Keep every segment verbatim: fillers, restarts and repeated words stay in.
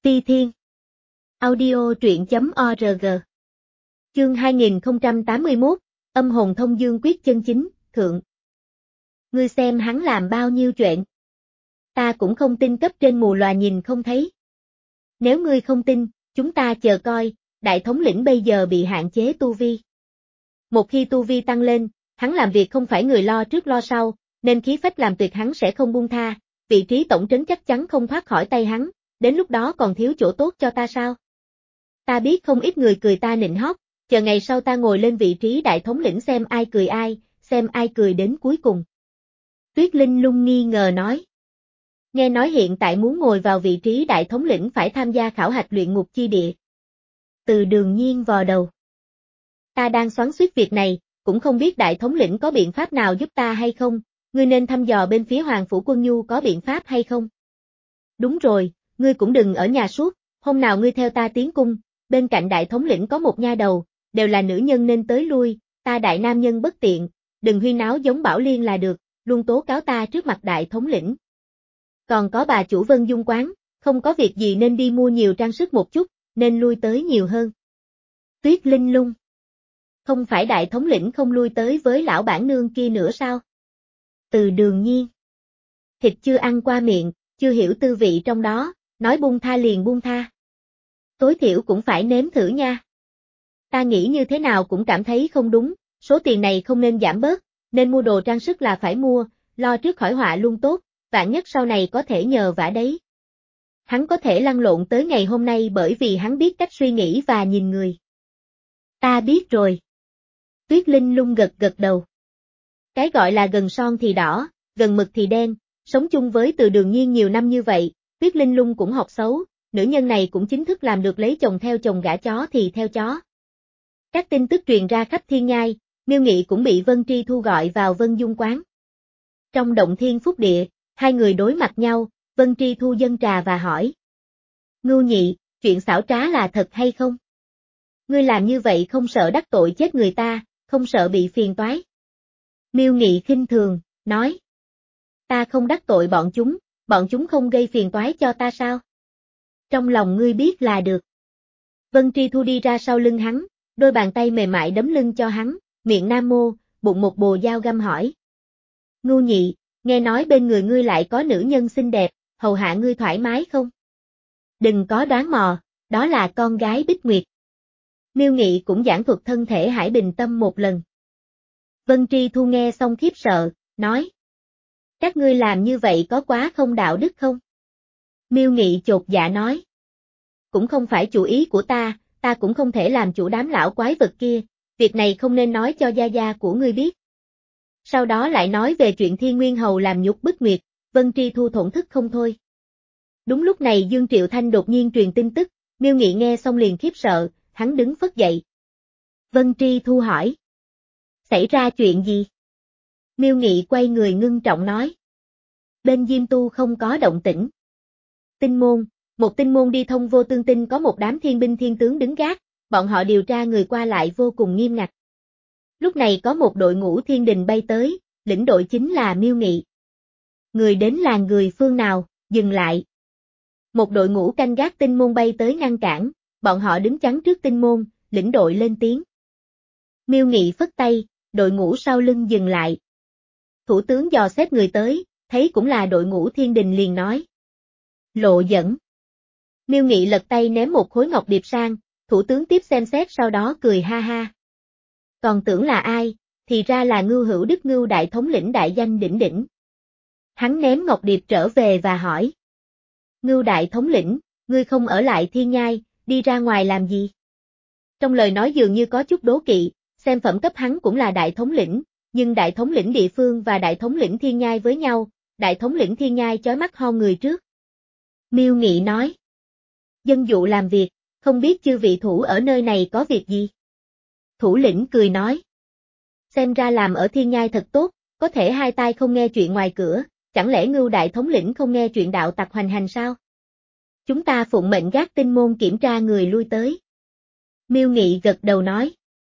Ti Thiên. Audio truyện chấm org. Chương hai nghìn không trăm tám mươi mốt, âm hồn thông dương quyết chân chính, thượng. Ngươi xem hắn làm bao nhiêu chuyện. Ta cũng không tin cấp trên mù lòa nhìn không thấy. Nếu ngươi không tin, chúng ta chờ coi, đại thống lĩnh bây giờ bị hạn chế tu vi. Một khi tu vi tăng lên, hắn làm việc không phải người lo trước lo sau, nên khí phách làm tuyệt hắn sẽ không buông tha, vị trí tổng trấn chắc chắn không thoát khỏi tay hắn, đến lúc đó còn thiếu chỗ tốt cho ta sao? Ta biết không ít người cười ta nịnh hót, chờ ngày sau ta ngồi lên vị trí đại thống lĩnh xem ai cười ai, xem ai cười đến cuối cùng. Tuyết Linh Lung nghi ngờ nói. Nghe nói hiện tại muốn ngồi vào vị trí đại thống lĩnh phải tham gia khảo hạch luyện ngục chi địa. Từ Đường Nhiên vò đầu. Ta đang xoắn xuýt việc này, cũng không biết đại thống lĩnh có biện pháp nào giúp ta hay không, ngươi nên thăm dò bên phía Hoàng Phủ Quân Nhu có biện pháp hay không. Đúng rồi, ngươi cũng đừng ở nhà suốt, hôm nào ngươi theo ta tiến cung, bên cạnh đại thống lĩnh có một nha đầu, đều là nữ nhân nên tới lui, ta đại nam nhân bất tiện, đừng huyên náo giống Bảo Liên là được, luôn tố cáo ta trước mặt đại thống lĩnh. Còn có bà chủ Vân Dung quán, không có việc gì nên đi mua nhiều trang sức một chút, nên lui tới nhiều hơn. Tuyết Linh Lung. Không phải đại thống lĩnh không lui tới với lão bản nương kia nữa sao? Từ Đường Nhiên. Thịt chưa ăn qua miệng, chưa hiểu tư vị trong đó, nói buông tha liền buông tha. Tối thiểu cũng phải nếm thử nha. Ta nghĩ như thế nào cũng cảm thấy không đúng, số tiền này không nên giảm bớt, nên mua đồ trang sức là phải mua, lo trước khỏi họa luôn tốt, vạn nhất sau này có thể nhờ vả đấy. Hắn có thể lăn lộn tới ngày hôm nay bởi vì hắn biết cách suy nghĩ và nhìn người. Ta biết rồi. Tuyết Linh Lung gật gật đầu. Cái gọi là gần son thì đỏ, gần mực thì đen, sống chung với Từ Đường Nhiên nhiều năm như vậy, Tuyết Linh Lung cũng học xấu, nữ nhân này cũng chính thức làm được lấy chồng theo chồng gả chó thì theo chó. Các tin tức truyền ra khắp thiên nhai, Miêu Nghị cũng bị Vân Tri Thu gọi vào Vân Dung quán. Trong động thiên phúc địa, hai người đối mặt nhau, Vân Tri Thu dâng trà và hỏi. Ngưu Nhị, chuyện xảo trá là thật hay không? Ngươi làm như vậy không sợ đắc tội chết người ta, không sợ bị phiền toái. Miêu Nghị khinh thường, nói. Ta không đắc tội bọn chúng, bọn chúng không gây phiền toái cho ta sao? Trong lòng ngươi biết là được. Vân Tri Thu đi ra sau lưng hắn, đôi bàn tay mềm mại đấm lưng cho hắn, miệng nam mô, bụng một bồ dao găm hỏi. Ngưu Nhị, nghe nói bên người ngươi lại có nữ nhân xinh đẹp, hầu hạ ngươi thoải mái không? Đừng có đoán mò, đó là con gái Bích Nguyệt. Miêu Nghị cũng giảng thuật thân thể Hải Bình Tâm một lần. Vân Tri Thu nghe xong khiếp sợ, nói. Các ngươi làm như vậy có quá không đạo đức không? Miêu Nghị chột dạ nói. Cũng không phải chủ ý của ta, ta cũng không thể làm chủ đám lão quái vật kia, việc này không nên nói cho gia gia của ngươi biết. Sau đó lại nói về chuyện Thiên Nguyên Hầu làm nhục Bích Nguyệt, Vân Tri Thu thổn thức không thôi. Đúng lúc này Dương Triệu Thanh đột nhiên truyền tin tức, Miêu Nghị nghe xong liền khiếp sợ, hắn đứng phất dậy. Vân Tri Thu hỏi. Xảy ra chuyện gì? Miêu Nghị quay người ngưng trọng nói. Bên Diêm Tu không có động tĩnh. Tinh môn, một tinh môn đi thông vô tương tinh có một đám thiên binh thiên tướng đứng gác, bọn họ điều tra người qua lại vô cùng nghiêm ngặt. Lúc này có một đội ngũ thiên đình bay tới, lĩnh đội chính là Miêu Nghị. Người đến là người phương nào, dừng lại. Một đội ngũ canh gác tinh môn bay tới ngăn cản, bọn họ đứng chắn trước tinh môn, lĩnh đội lên tiếng. Miêu Nghị phất tay, đội ngũ sau lưng dừng lại. Thủ tướng dò xét người tới, thấy cũng là đội ngũ thiên đình liền nói. Lộ dẫn. Miêu Nghị lật tay ném một khối ngọc điệp sang, thủ tướng tiếp xem xét sau đó cười ha ha. Còn tưởng là ai, thì ra là Ngưu Hữu Đức Ngưu đại thống lĩnh đại danh đỉnh đỉnh. Hắn ném ngọc điệp trở về và hỏi. Ngưu đại thống lĩnh, ngươi không ở lại thiên nhai, đi ra ngoài làm gì? Trong lời nói dường như có chút đố kỵ, xem phẩm cấp hắn cũng là đại thống lĩnh, nhưng đại thống lĩnh địa phương và đại thống lĩnh thiên nhai với nhau, đại thống lĩnh thiên nhai chói mắt ho người trước. Miêu Nghị nói. Dân dụ làm việc, không biết chư vị thủ ở nơi này có việc gì? Thủ lĩnh cười nói. Xem ra làm ở thiên nhai thật tốt, có thể hai tai không nghe chuyện ngoài cửa, chẳng lẽ Ngưu đại thống lĩnh không nghe chuyện đạo tặc hoành hành sao? Chúng ta phụng mệnh gác tinh môn kiểm tra người lui tới. Miêu Nghị gật đầu nói.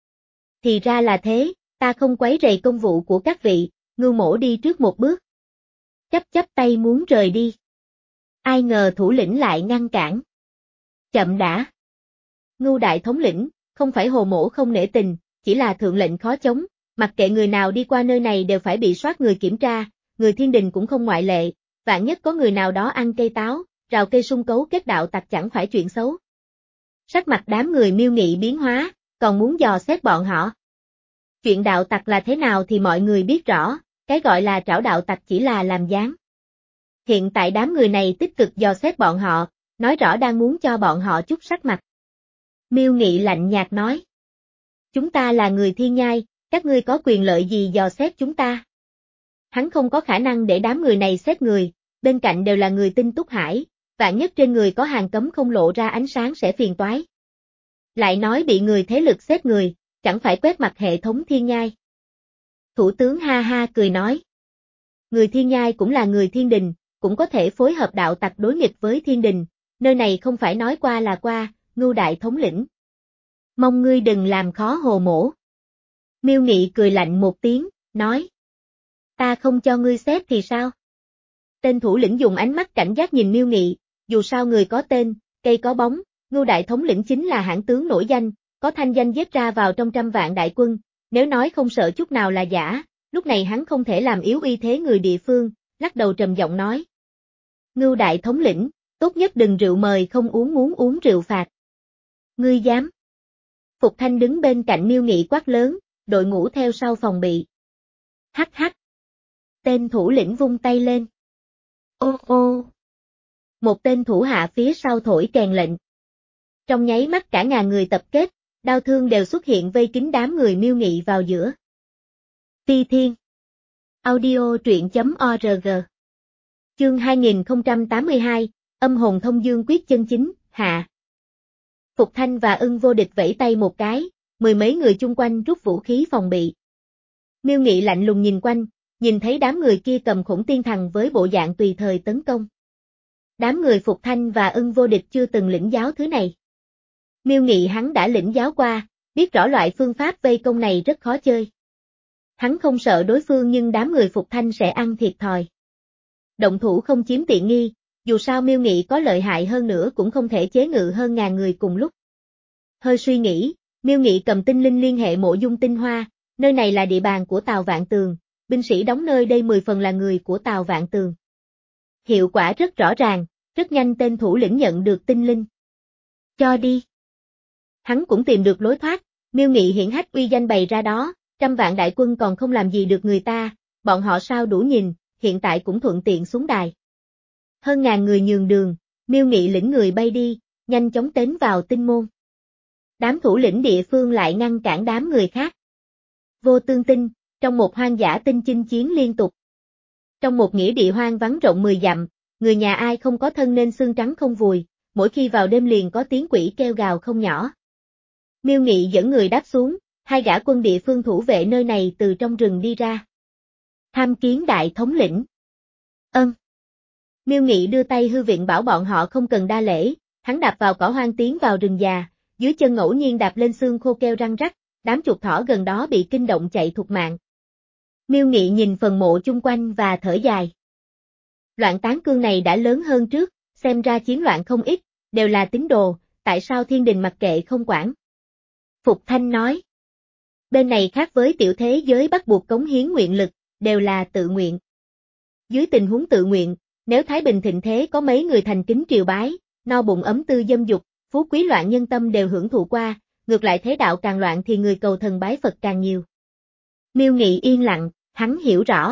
Thì ra là thế, ta không quấy rầy công vụ của các vị, Ngưu mỗ đi trước một bước. Chắp chắp tay muốn rời đi. Ai ngờ thủ lĩnh lại ngăn cản. Chậm đã. Ngưu đại thống lĩnh, không phải Hồ Mỗ không nể tình, chỉ là thượng lệnh khó chống, mặc kệ người nào đi qua nơi này đều phải bị soát người kiểm tra, người thiên đình cũng không ngoại lệ, vạn nhất có người nào đó ăn cây táo, rào cây sung cấu kết đạo tặc chẳng phải chuyện xấu. Sắc mặt đám người Miêu Nghị biến hóa, còn muốn dò xét bọn họ. Chuyện đạo tặc là thế nào thì mọi người biết rõ, cái gọi là trảo đạo tặc chỉ là làm dáng. Hiện tại đám người này tích cực dò xét bọn họ, nói rõ đang muốn cho bọn họ chút sắc mặt. Miêu Nghị lạnh nhạt nói. Chúng ta là người thiên nhai, các ngươi có quyền lợi gì dò xét chúng ta? Hắn không có khả năng để đám người này xét người, bên cạnh đều là người tinh túc hải, vạn nhất trên người có hàng cấm không lộ ra ánh sáng sẽ phiền toái. Lại nói bị người thế lực xét người, chẳng phải quét mặt hệ thống thiên nhai. Thủ tướng ha ha cười nói. Người thiên nhai cũng là người thiên đình, cũng có thể phối hợp đạo tặc đối nghịch với thiên đình, nơi này không phải nói qua là qua, Ngưu đại thống lĩnh. Mong ngươi đừng làm khó Hồ Mỗ. Miêu Nghị cười lạnh một tiếng, nói. Ta không cho ngươi xét thì sao? Tên thủ lĩnh dùng ánh mắt cảnh giác nhìn Miêu Nghị, dù sao người có tên, cây có bóng, Ngưu đại thống lĩnh chính là hãn tướng nổi danh, có thanh danh giết ra vào trong trăm vạn đại quân, nếu nói không sợ chút nào là giả, lúc này hắn không thể làm yếu uy thế người địa phương, lắc đầu trầm giọng nói. Ngưu đại thống lĩnh, tốt nhất đừng rượu mời không uống muốn uống rượu phạt. Ngươi dám? Phục Thanh đứng bên cạnh Miêu Nghị quát lớn, đội ngũ theo sau phòng bị. Hắc hắc. Tên thủ lĩnh vung tay lên. Ô ô. Một tên thủ hạ phía sau thổi kèn lệnh. Trong nháy mắt cả ngàn người tập kết, đao thương đều xuất hiện vây kín đám người Miêu Nghị vào giữa. Phi Thiên. Audio truyện chấm org. Chương hai nghìn không trăm tám mươi hai, âm hồn thông dương quyết chân chính, hạ. Phục Thanh và Ưng Vô Địch vẫy tay một cái, mười mấy người chung quanh rút vũ khí phòng bị. Miêu Nghị lạnh lùng nhìn quanh, nhìn thấy đám người kia cầm khủng tiên thần với bộ dạng tùy thời tấn công. Đám người Phục Thanh và Ưng Vô Địch chưa từng lĩnh giáo thứ này. Miêu Nghị hắn đã lĩnh giáo qua, biết rõ loại phương pháp vây công này rất khó chơi. Hắn không sợ đối phương nhưng đám người Phục Thanh sẽ ăn thiệt thòi. Động thủ không chiếm tiện nghi, dù sao Miêu Nghị có lợi hại hơn nữa cũng không thể chế ngự hơn ngàn người cùng lúc. Hơi suy nghĩ, Miêu Nghị cầm tinh linh liên hệ Mộ Dung Tinh Hoa, nơi này là địa bàn của Tào Vạn Tường, binh sĩ đóng nơi đây mười phần là người của Tào Vạn Tường. Hiệu quả rất rõ ràng, rất nhanh tên thủ lĩnh nhận được tinh linh. Cho đi. Hắn cũng tìm được lối thoát, Miêu Nghị hiển hách uy danh bày ra đó, trăm vạn đại quân còn không làm gì được người ta, bọn họ sao đủ nhìn, hiện tại cũng thuận tiện xuống đài. Hơn ngàn người nhường đường, Miêu Nghị lĩnh người bay đi, nhanh chóng tiến vào tinh môn. Đám thủ lĩnh địa phương lại ngăn cản đám người khác. Vô Tương Tinh, trong một hoang dã tinh chinh chiến liên tục. Trong một nghĩa địa hoang vắng rộng mười dặm, người nhà ai không có thân nên xương trắng không vùi, mỗi khi vào đêm liền có tiếng quỷ kêu gào không nhỏ. Miêu Nghị dẫn người đáp xuống, hai gã quân địa phương thủ vệ nơi này từ trong rừng đi ra. Tham kiến đại thống lĩnh. Ân. Miêu Nghị đưa tay hư viện bảo bọn họ không cần đa lễ, hắn đạp vào cỏ hoang tiến vào rừng già, dưới chân ngẫu nhiên đạp lên xương khô keo răng rắc, đám chuột thỏ gần đó bị kinh động chạy thục mạng. Miêu Nghị nhìn phần mộ chung quanh và thở dài. Loạn tán cương này đã lớn hơn trước, xem ra chiến loạn không ít, đều là tín đồ, tại sao thiên đình mặc kệ không quản? Phục Thanh nói. Bên này khác với tiểu thế giới bắt buộc cống hiến nguyện lực, đều là tự nguyện. Dưới tình huống tự nguyện, nếu Thái Bình thịnh thế có mấy người thành kính triều bái, no bụng ấm tư dâm dục, phú quý loạn nhân tâm đều hưởng thụ qua, ngược lại thế đạo càng loạn thì người cầu thần bái Phật càng nhiều. Miêu Nghị yên lặng, hắn hiểu rõ.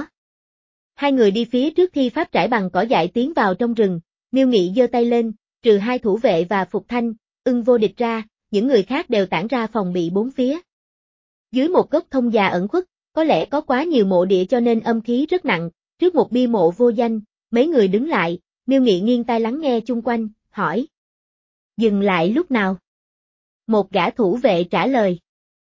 Hai người đi phía trước thi pháp trải bằng cỏ dại tiến vào trong rừng, Miêu Nghị giơ tay lên, trừ hai thủ vệ và Phục Thanh, Ưng Vô Địch ra, những người khác đều tản ra phòng bị bốn phía. Dưới một gốc thông già ẩn khuất, có lẽ có quá nhiều mộ địa cho nên âm khí rất nặng, trước một bia mộ vô danh, mấy người đứng lại, Miêu Nghị nghiêng tai lắng nghe chung quanh, hỏi. Dừng lại lúc nào? Một gã thủ vệ trả lời.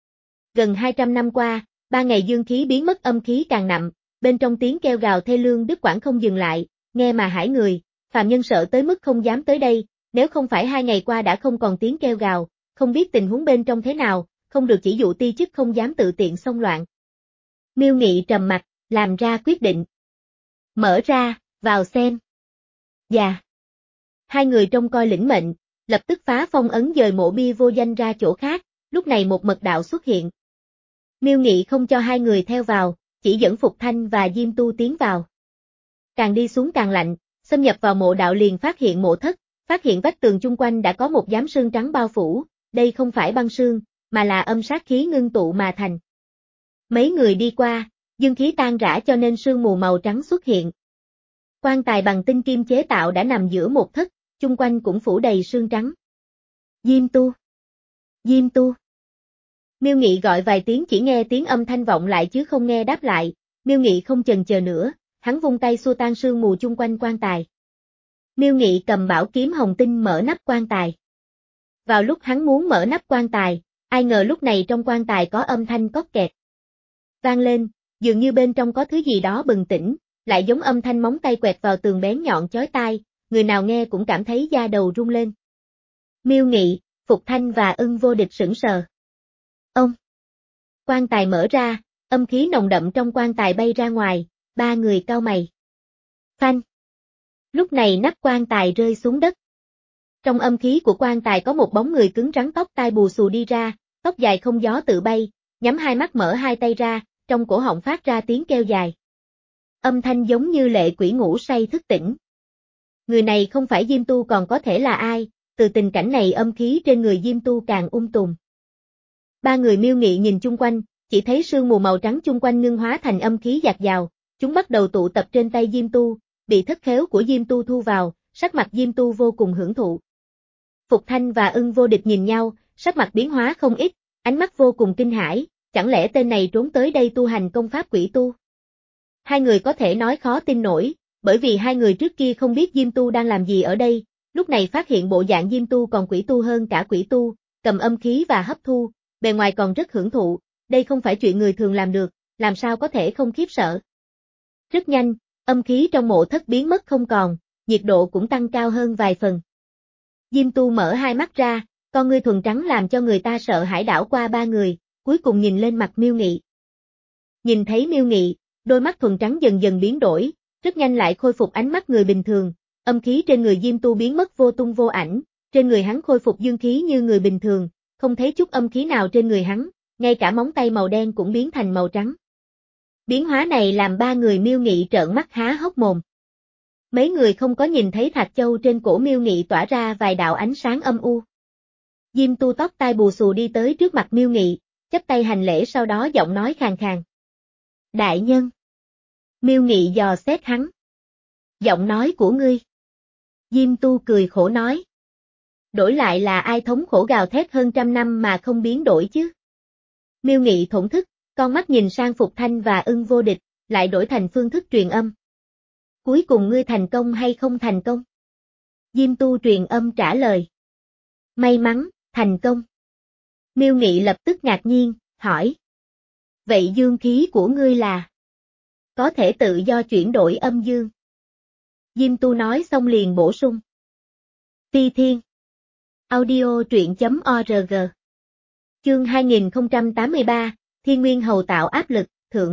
Gần hai trăm năm qua, ba ngày dương khí biến mất âm khí càng nặng, bên trong tiếng kêu gào thê lương đứt quãng không dừng lại, nghe mà hãi người, phàm nhân sợ tới mức không dám tới đây, nếu không phải hai ngày qua đã không còn tiếng kêu gào, không biết tình huống bên trong thế nào, không được chỉ dụ ti chức không dám tự tiện xông loạn. Miêu Nghị trầm mặt, làm ra quyết định. Mở ra, vào xem. Dạ. Hai người trông coi lĩnh mệnh, lập tức phá phong ấn dời mộ bia vô danh ra chỗ khác, lúc này một mật đạo xuất hiện. Miêu Nghị không cho hai người theo vào, chỉ dẫn Phục Thanh và Diêm Tu tiến vào. Càng đi xuống càng lạnh, xâm nhập vào mộ đạo liền phát hiện mộ thất, phát hiện vách tường chung quanh đã có một giám sương trắng bao phủ, đây không phải băng sương, mà là âm sát khí ngưng tụ mà thành. Mấy người đi qua, dương khí tan rã cho nên sương mù màu trắng xuất hiện. Quan tài bằng tinh kim chế tạo đã nằm giữa một thất, chung quanh cũng phủ đầy sương trắng. Diêm Tu! Diêm Tu! Miêu Nghị gọi vài tiếng chỉ nghe tiếng âm thanh vọng lại chứ không nghe đáp lại, Miêu Nghị không chần chờ nữa, hắn vung tay xua tan sương mù chung quanh quan tài. Miêu Nghị cầm bảo kiếm hồng tinh mở nắp quan tài. Vào lúc hắn muốn mở nắp quan tài, ai ngờ lúc này trong quan tài có âm thanh cót kẹt. Vang lên, dường như bên trong có thứ gì đó bừng tỉnh, lại giống âm thanh móng tay quẹt vào tường bén nhọn chói tai, người nào nghe cũng cảm thấy da đầu rung lên. Miêu Nghị, Phục Thanh và Ưng Vô Địch sững sờ. Ông! Quan tài mở ra, âm khí nồng đậm trong quan tài bay ra ngoài, ba người cau mày. Phanh! Lúc này nắp quan tài rơi xuống đất. Trong âm khí của quan tài có một bóng người cứng rắn tóc tai bù xù đi ra, tóc dài không gió tự bay, nhắm hai mắt mở hai tay ra, trong cổ họng phát ra tiếng kêu dài. Âm thanh giống như lệ quỷ ngủ say thức tỉnh. Người này không phải Diêm Tu còn có thể là ai, từ tình cảnh này âm khí trên người Diêm Tu càng ung tùm. Ba người Miêu Nghị nhìn chung quanh, chỉ thấy sương mù màu trắng chung quanh ngưng hóa thành âm khí dạt dào, chúng bắt đầu tụ tập trên tay Diêm Tu, bị thất khéo của Diêm Tu thu vào, sắc mặt Diêm Tu vô cùng hưởng thụ. Phục Thanh và Ưng Vô Địch nhìn nhau, sắc mặt biến hóa không ít, ánh mắt vô cùng kinh hãi, chẳng lẽ tên này trốn tới đây tu hành công pháp quỷ tu? Hai người có thể nói khó tin nổi, bởi vì hai người trước kia không biết Diêm Tu đang làm gì ở đây, lúc này phát hiện bộ dạng Diêm Tu còn quỷ tu hơn cả quỷ tu, cầm âm khí và hấp thu, bề ngoài còn rất hưởng thụ, đây không phải chuyện người thường làm được, làm sao có thể không khiếp sợ. Rất nhanh, âm khí trong mộ thất biến mất không còn, nhiệt độ cũng tăng cao hơn vài phần. Diêm Tu mở hai mắt ra, con ngươi thuần trắng làm cho người ta sợ hãi đảo qua ba người, cuối cùng nhìn lên mặt Miêu Nghị. Nhìn thấy Miêu Nghị, đôi mắt thuần trắng dần dần biến đổi, rất nhanh lại khôi phục ánh mắt người bình thường, âm khí trên người Diêm Tu biến mất vô tung vô ảnh, trên người hắn khôi phục dương khí như người bình thường, không thấy chút âm khí nào trên người hắn, ngay cả móng tay màu đen cũng biến thành màu trắng. Biến hóa này làm ba người Miêu Nghị trợn mắt há hốc mồm. Mấy người không có nhìn thấy thạch châu trên cổ Miêu Nghị tỏa ra vài đạo ánh sáng âm u. Diêm Tu tóc tai bù xù đi tới trước mặt Miêu Nghị, chắp tay hành lễ sau đó giọng nói khàn khàn. Đại nhân. Miêu Nghị dò xét hắn. Giọng nói của ngươi. Diêm Tu cười khổ nói. Đổi lại là ai thống khổ gào thét hơn trăm năm mà không biến đổi chứ. Miêu Nghị thổn thức, con mắt nhìn sang Phục Thanh và Ưng Vô Địch, lại đổi thành phương thức truyền âm. Cuối cùng ngươi thành công hay không thành công? Diêm Tu truyền âm trả lời. May mắn, thành công. Miêu Nghị lập tức ngạc nhiên, hỏi. Vậy dương khí của ngươi là? Có thể tự do chuyển đổi âm dương. Diêm Tu nói xong liền bổ sung. Phi Thiên. Audio truyện chấm org. Chương hai nghìn không trăm tám mươi ba, Thiên Nguyên Hầu tạo áp lực, thượng.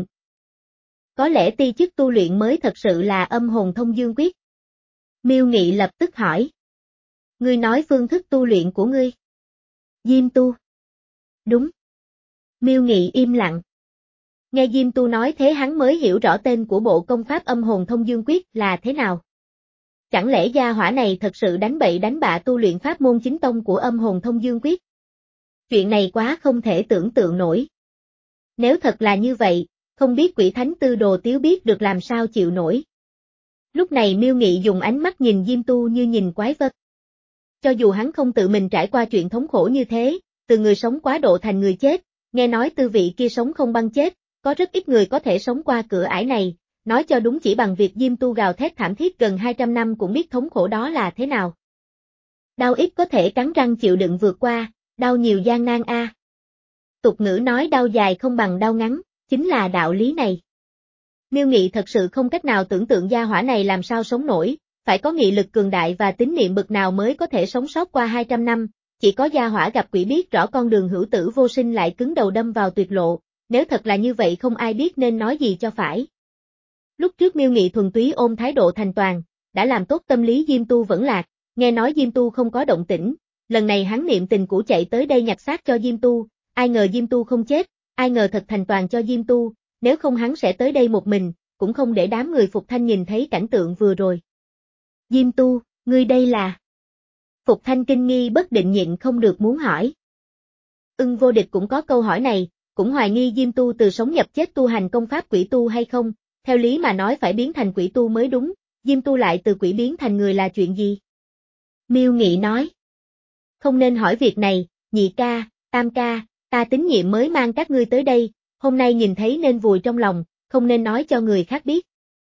Có lẽ ti chức tu luyện mới thật sự là âm hồn thông dương quyết. Miêu Nghị lập tức hỏi. Ngươi nói phương thức tu luyện của ngươi. Diêm Tu. Đúng. Miêu Nghị im lặng. Nghe Diêm Tu nói thế hắn mới hiểu rõ tên của bộ công pháp âm hồn thông dương quyết là thế nào. Chẳng lẽ gia hỏa này thật sự đánh bậy đánh bạ tu luyện pháp môn chính tông của âm hồn thông dương quyết? Chuyện này quá không thể tưởng tượng nổi. Nếu thật là như vậy, không biết Quỷ Thánh Tư Đồ Tiếu biết được làm sao chịu nổi. Lúc này Miêu Nghị dùng ánh mắt nhìn Diêm Tu như nhìn quái vật. Cho dù hắn không tự mình trải qua chuyện thống khổ như thế, từ người sống quá độ thành người chết, nghe nói tư vị kia sống không bằng chết, có rất ít người có thể sống qua cửa ải này, nói cho đúng chỉ bằng việc Diêm Tu gào thét thảm thiết gần hai trăm năm cũng biết thống khổ đó là thế nào. Đau ít có thể cắn răng chịu đựng vượt qua, đau nhiều gian nan a. À. Tục ngữ nói đau dài không bằng đau ngắn, chính là đạo lý này. Miêu Nghị thật sự không cách nào tưởng tượng gia hỏa này làm sao sống nổi, phải có nghị lực cường đại và tín niệm bực nào mới có thể sống sót qua hai trăm năm, chỉ có gia hỏa gặp quỷ biết rõ con đường hữu tử vô sinh lại cứng đầu đâm vào tuyệt lộ, nếu thật là như vậy không ai biết nên nói gì cho phải. Lúc trước Miêu Nghị thuần túy ôm thái độ thành toàn, đã làm tốt tâm lý Diêm Tu vẫn lạc, nghe nói Diêm Tu không có động tĩnh, lần này hắn niệm tình cũ chạy tới đây nhặt xác cho Diêm Tu, ai ngờ Diêm Tu không chết, ai ngờ thật thành toàn cho Diêm Tu, nếu không hắn sẽ tới đây một mình, cũng không để đám người Phục Thanh nhìn thấy cảnh tượng vừa rồi. Diêm Tu, ngươi đây là... Phục Thanh kinh nghi bất định nhịn không được muốn hỏi. Ưng Vô Địch cũng có câu hỏi này, cũng hoài nghi Diêm Tu từ sống nhập chết tu hành công pháp quỷ tu hay không, theo lý mà nói phải biến thành quỷ tu mới đúng, Diêm Tu lại từ quỷ biến thành người là chuyện gì? Miêu Nghị nói. Không nên hỏi việc này, nhị ca, tam ca, ta tín nhiệm mới mang các ngươi tới đây, hôm nay nhìn thấy nên vùi trong lòng, không nên nói cho người khác biết.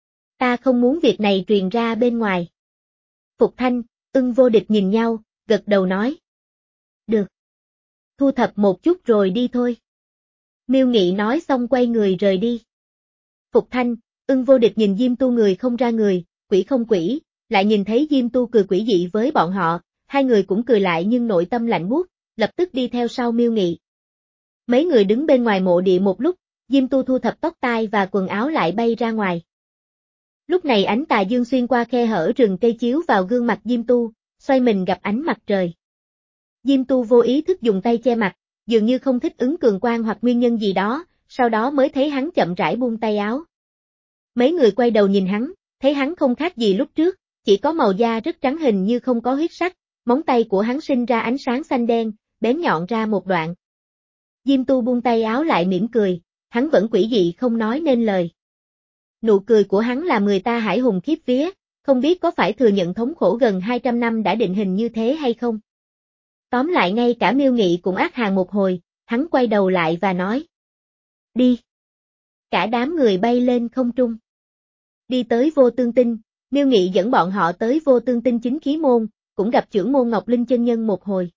Ta không muốn việc này truyền ra bên ngoài. Phục Thanh, Ưng Vô Địch nhìn nhau, gật đầu nói. Được. Thu thập một chút rồi đi thôi. Miêu Nghị nói xong quay người rời đi. Phục Thanh, Ưng Vô Địch nhìn Diêm Tu người không ra người, quỷ không quỷ, lại nhìn thấy Diêm Tu cười quỷ dị với bọn họ, hai người cũng cười lại nhưng nội tâm lạnh buốt, lập tức đi theo sau Miêu Nghị. Mấy người đứng bên ngoài mộ địa một lúc, Diêm Tu thu thập tóc tai và quần áo lại bay ra ngoài. Lúc này ánh tà dương xuyên qua khe hở rừng cây chiếu vào gương mặt Diêm Tu, xoay mình gặp ánh mặt trời. Diêm Tu vô ý thức dùng tay che mặt, dường như không thích ứng cường quang hoặc nguyên nhân gì đó, sau đó mới thấy hắn chậm rãi buông tay áo. Mấy người quay đầu nhìn hắn, thấy hắn không khác gì lúc trước, chỉ có màu da rất trắng hình như không có huyết sắc, móng tay của hắn sinh ra ánh sáng xanh đen, bén nhọn ra một đoạn. Diêm Tu buông tay áo lại mỉm cười, hắn vẫn quỷ dị không nói nên lời. Nụ cười của hắn làm người ta hãi hùng khiếp vía, không biết có phải thừa nhận thống khổ gần hai trăm năm đã định hình như thế hay không. Tóm lại ngay cả Miêu Nghị cũng ác hàn một hồi, hắn quay đầu lại và nói. Đi. Cả đám người bay lên không trung. Đi tới Vô Tương Tinh, Miêu Nghị dẫn bọn họ tới Vô Tương Tinh chính khí môn, cũng gặp trưởng môn Ngọc Linh chân nhân một hồi.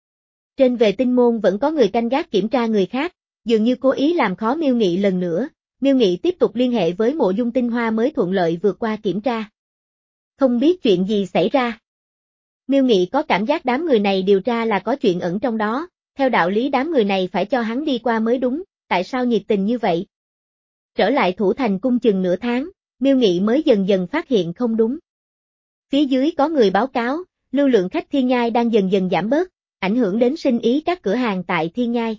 Trên về tinh môn vẫn có người canh gác kiểm tra người khác, dường như cố ý làm khó Miêu Nghị lần nữa, Miêu Nghị tiếp tục liên hệ với Mộ Dung Tinh Hoa mới thuận lợi vượt qua kiểm tra. Không biết chuyện gì xảy ra. Miêu Nghị có cảm giác đám người này điều tra là có chuyện ẩn trong đó, theo đạo lý đám người này phải cho hắn đi qua mới đúng, tại sao nhiệt tình như vậy? Trở lại Thủ Thành cung chừng nửa tháng, Miêu Nghị mới dần dần phát hiện không đúng. Phía dưới có người báo cáo, lưu lượng khách Thiên Nhai đang dần dần giảm bớt, ảnh hưởng đến sinh ý các cửa hàng tại Thiên Nhai.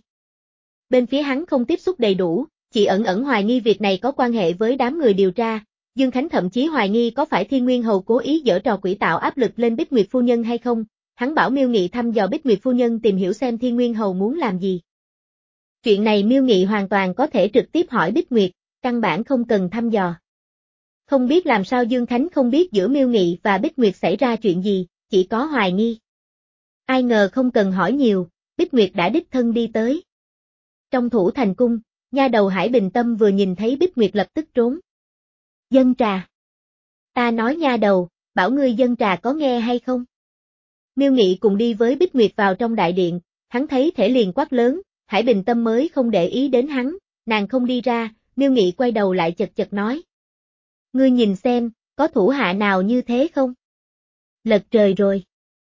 Bên phía hắn không tiếp xúc đầy đủ, chỉ ẩn ẩn hoài nghi việc này có quan hệ với đám người điều tra, Dương Khánh thậm chí hoài nghi có phải Thiên Nguyên Hầu cố ý giở trò quỷ tạo áp lực lên Bích Nguyệt Phu Nhân hay không, hắn bảo Miêu Nghị thăm dò Bích Nguyệt Phu Nhân tìm hiểu xem Thiên Nguyên Hầu muốn làm gì. Chuyện này Miêu Nghị hoàn toàn có thể trực tiếp hỏi Bích Nguyệt, căn bản không cần thăm dò. Không biết làm sao Dương Khánh không biết giữa Miêu Nghị và Bích Nguyệt xảy ra chuyện gì, chỉ có hoài nghi. Ai ngờ không cần hỏi nhiều, Bích Nguyệt đã đích thân đi tới. Trong Thủ Thành cung, nha đầu Hải Bình Tâm vừa nhìn thấy Bích Nguyệt lập tức trốn. Dân trà. Ta nói nha đầu, bảo ngươi dân trà có nghe hay không? Miêu Nghị cùng đi với Bích Nguyệt vào trong đại điện, hắn thấy thể liền quát lớn, Hải Bình Tâm mới không để ý đến hắn, nàng không đi ra, Miêu Nghị quay đầu lại chật chật nói. Ngươi nhìn xem, có thủ hạ nào như thế không? Lật trời rồi.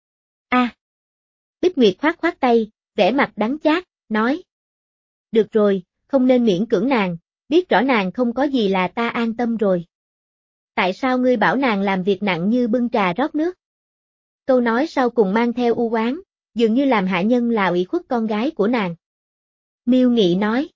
A. À. Bích Nguyệt khoát khoát tay, vẻ mặt đắng chát, nói. Được rồi, không nên miễn cưỡng nàng, biết rõ nàng không có gì là ta an tâm rồi. Tại sao ngươi bảo nàng làm việc nặng như bưng trà rót nước? Câu nói sau cùng mang theo u oán, dường như làm hạ nhân là ủy khuất con gái của nàng. Miêu Nghị nói.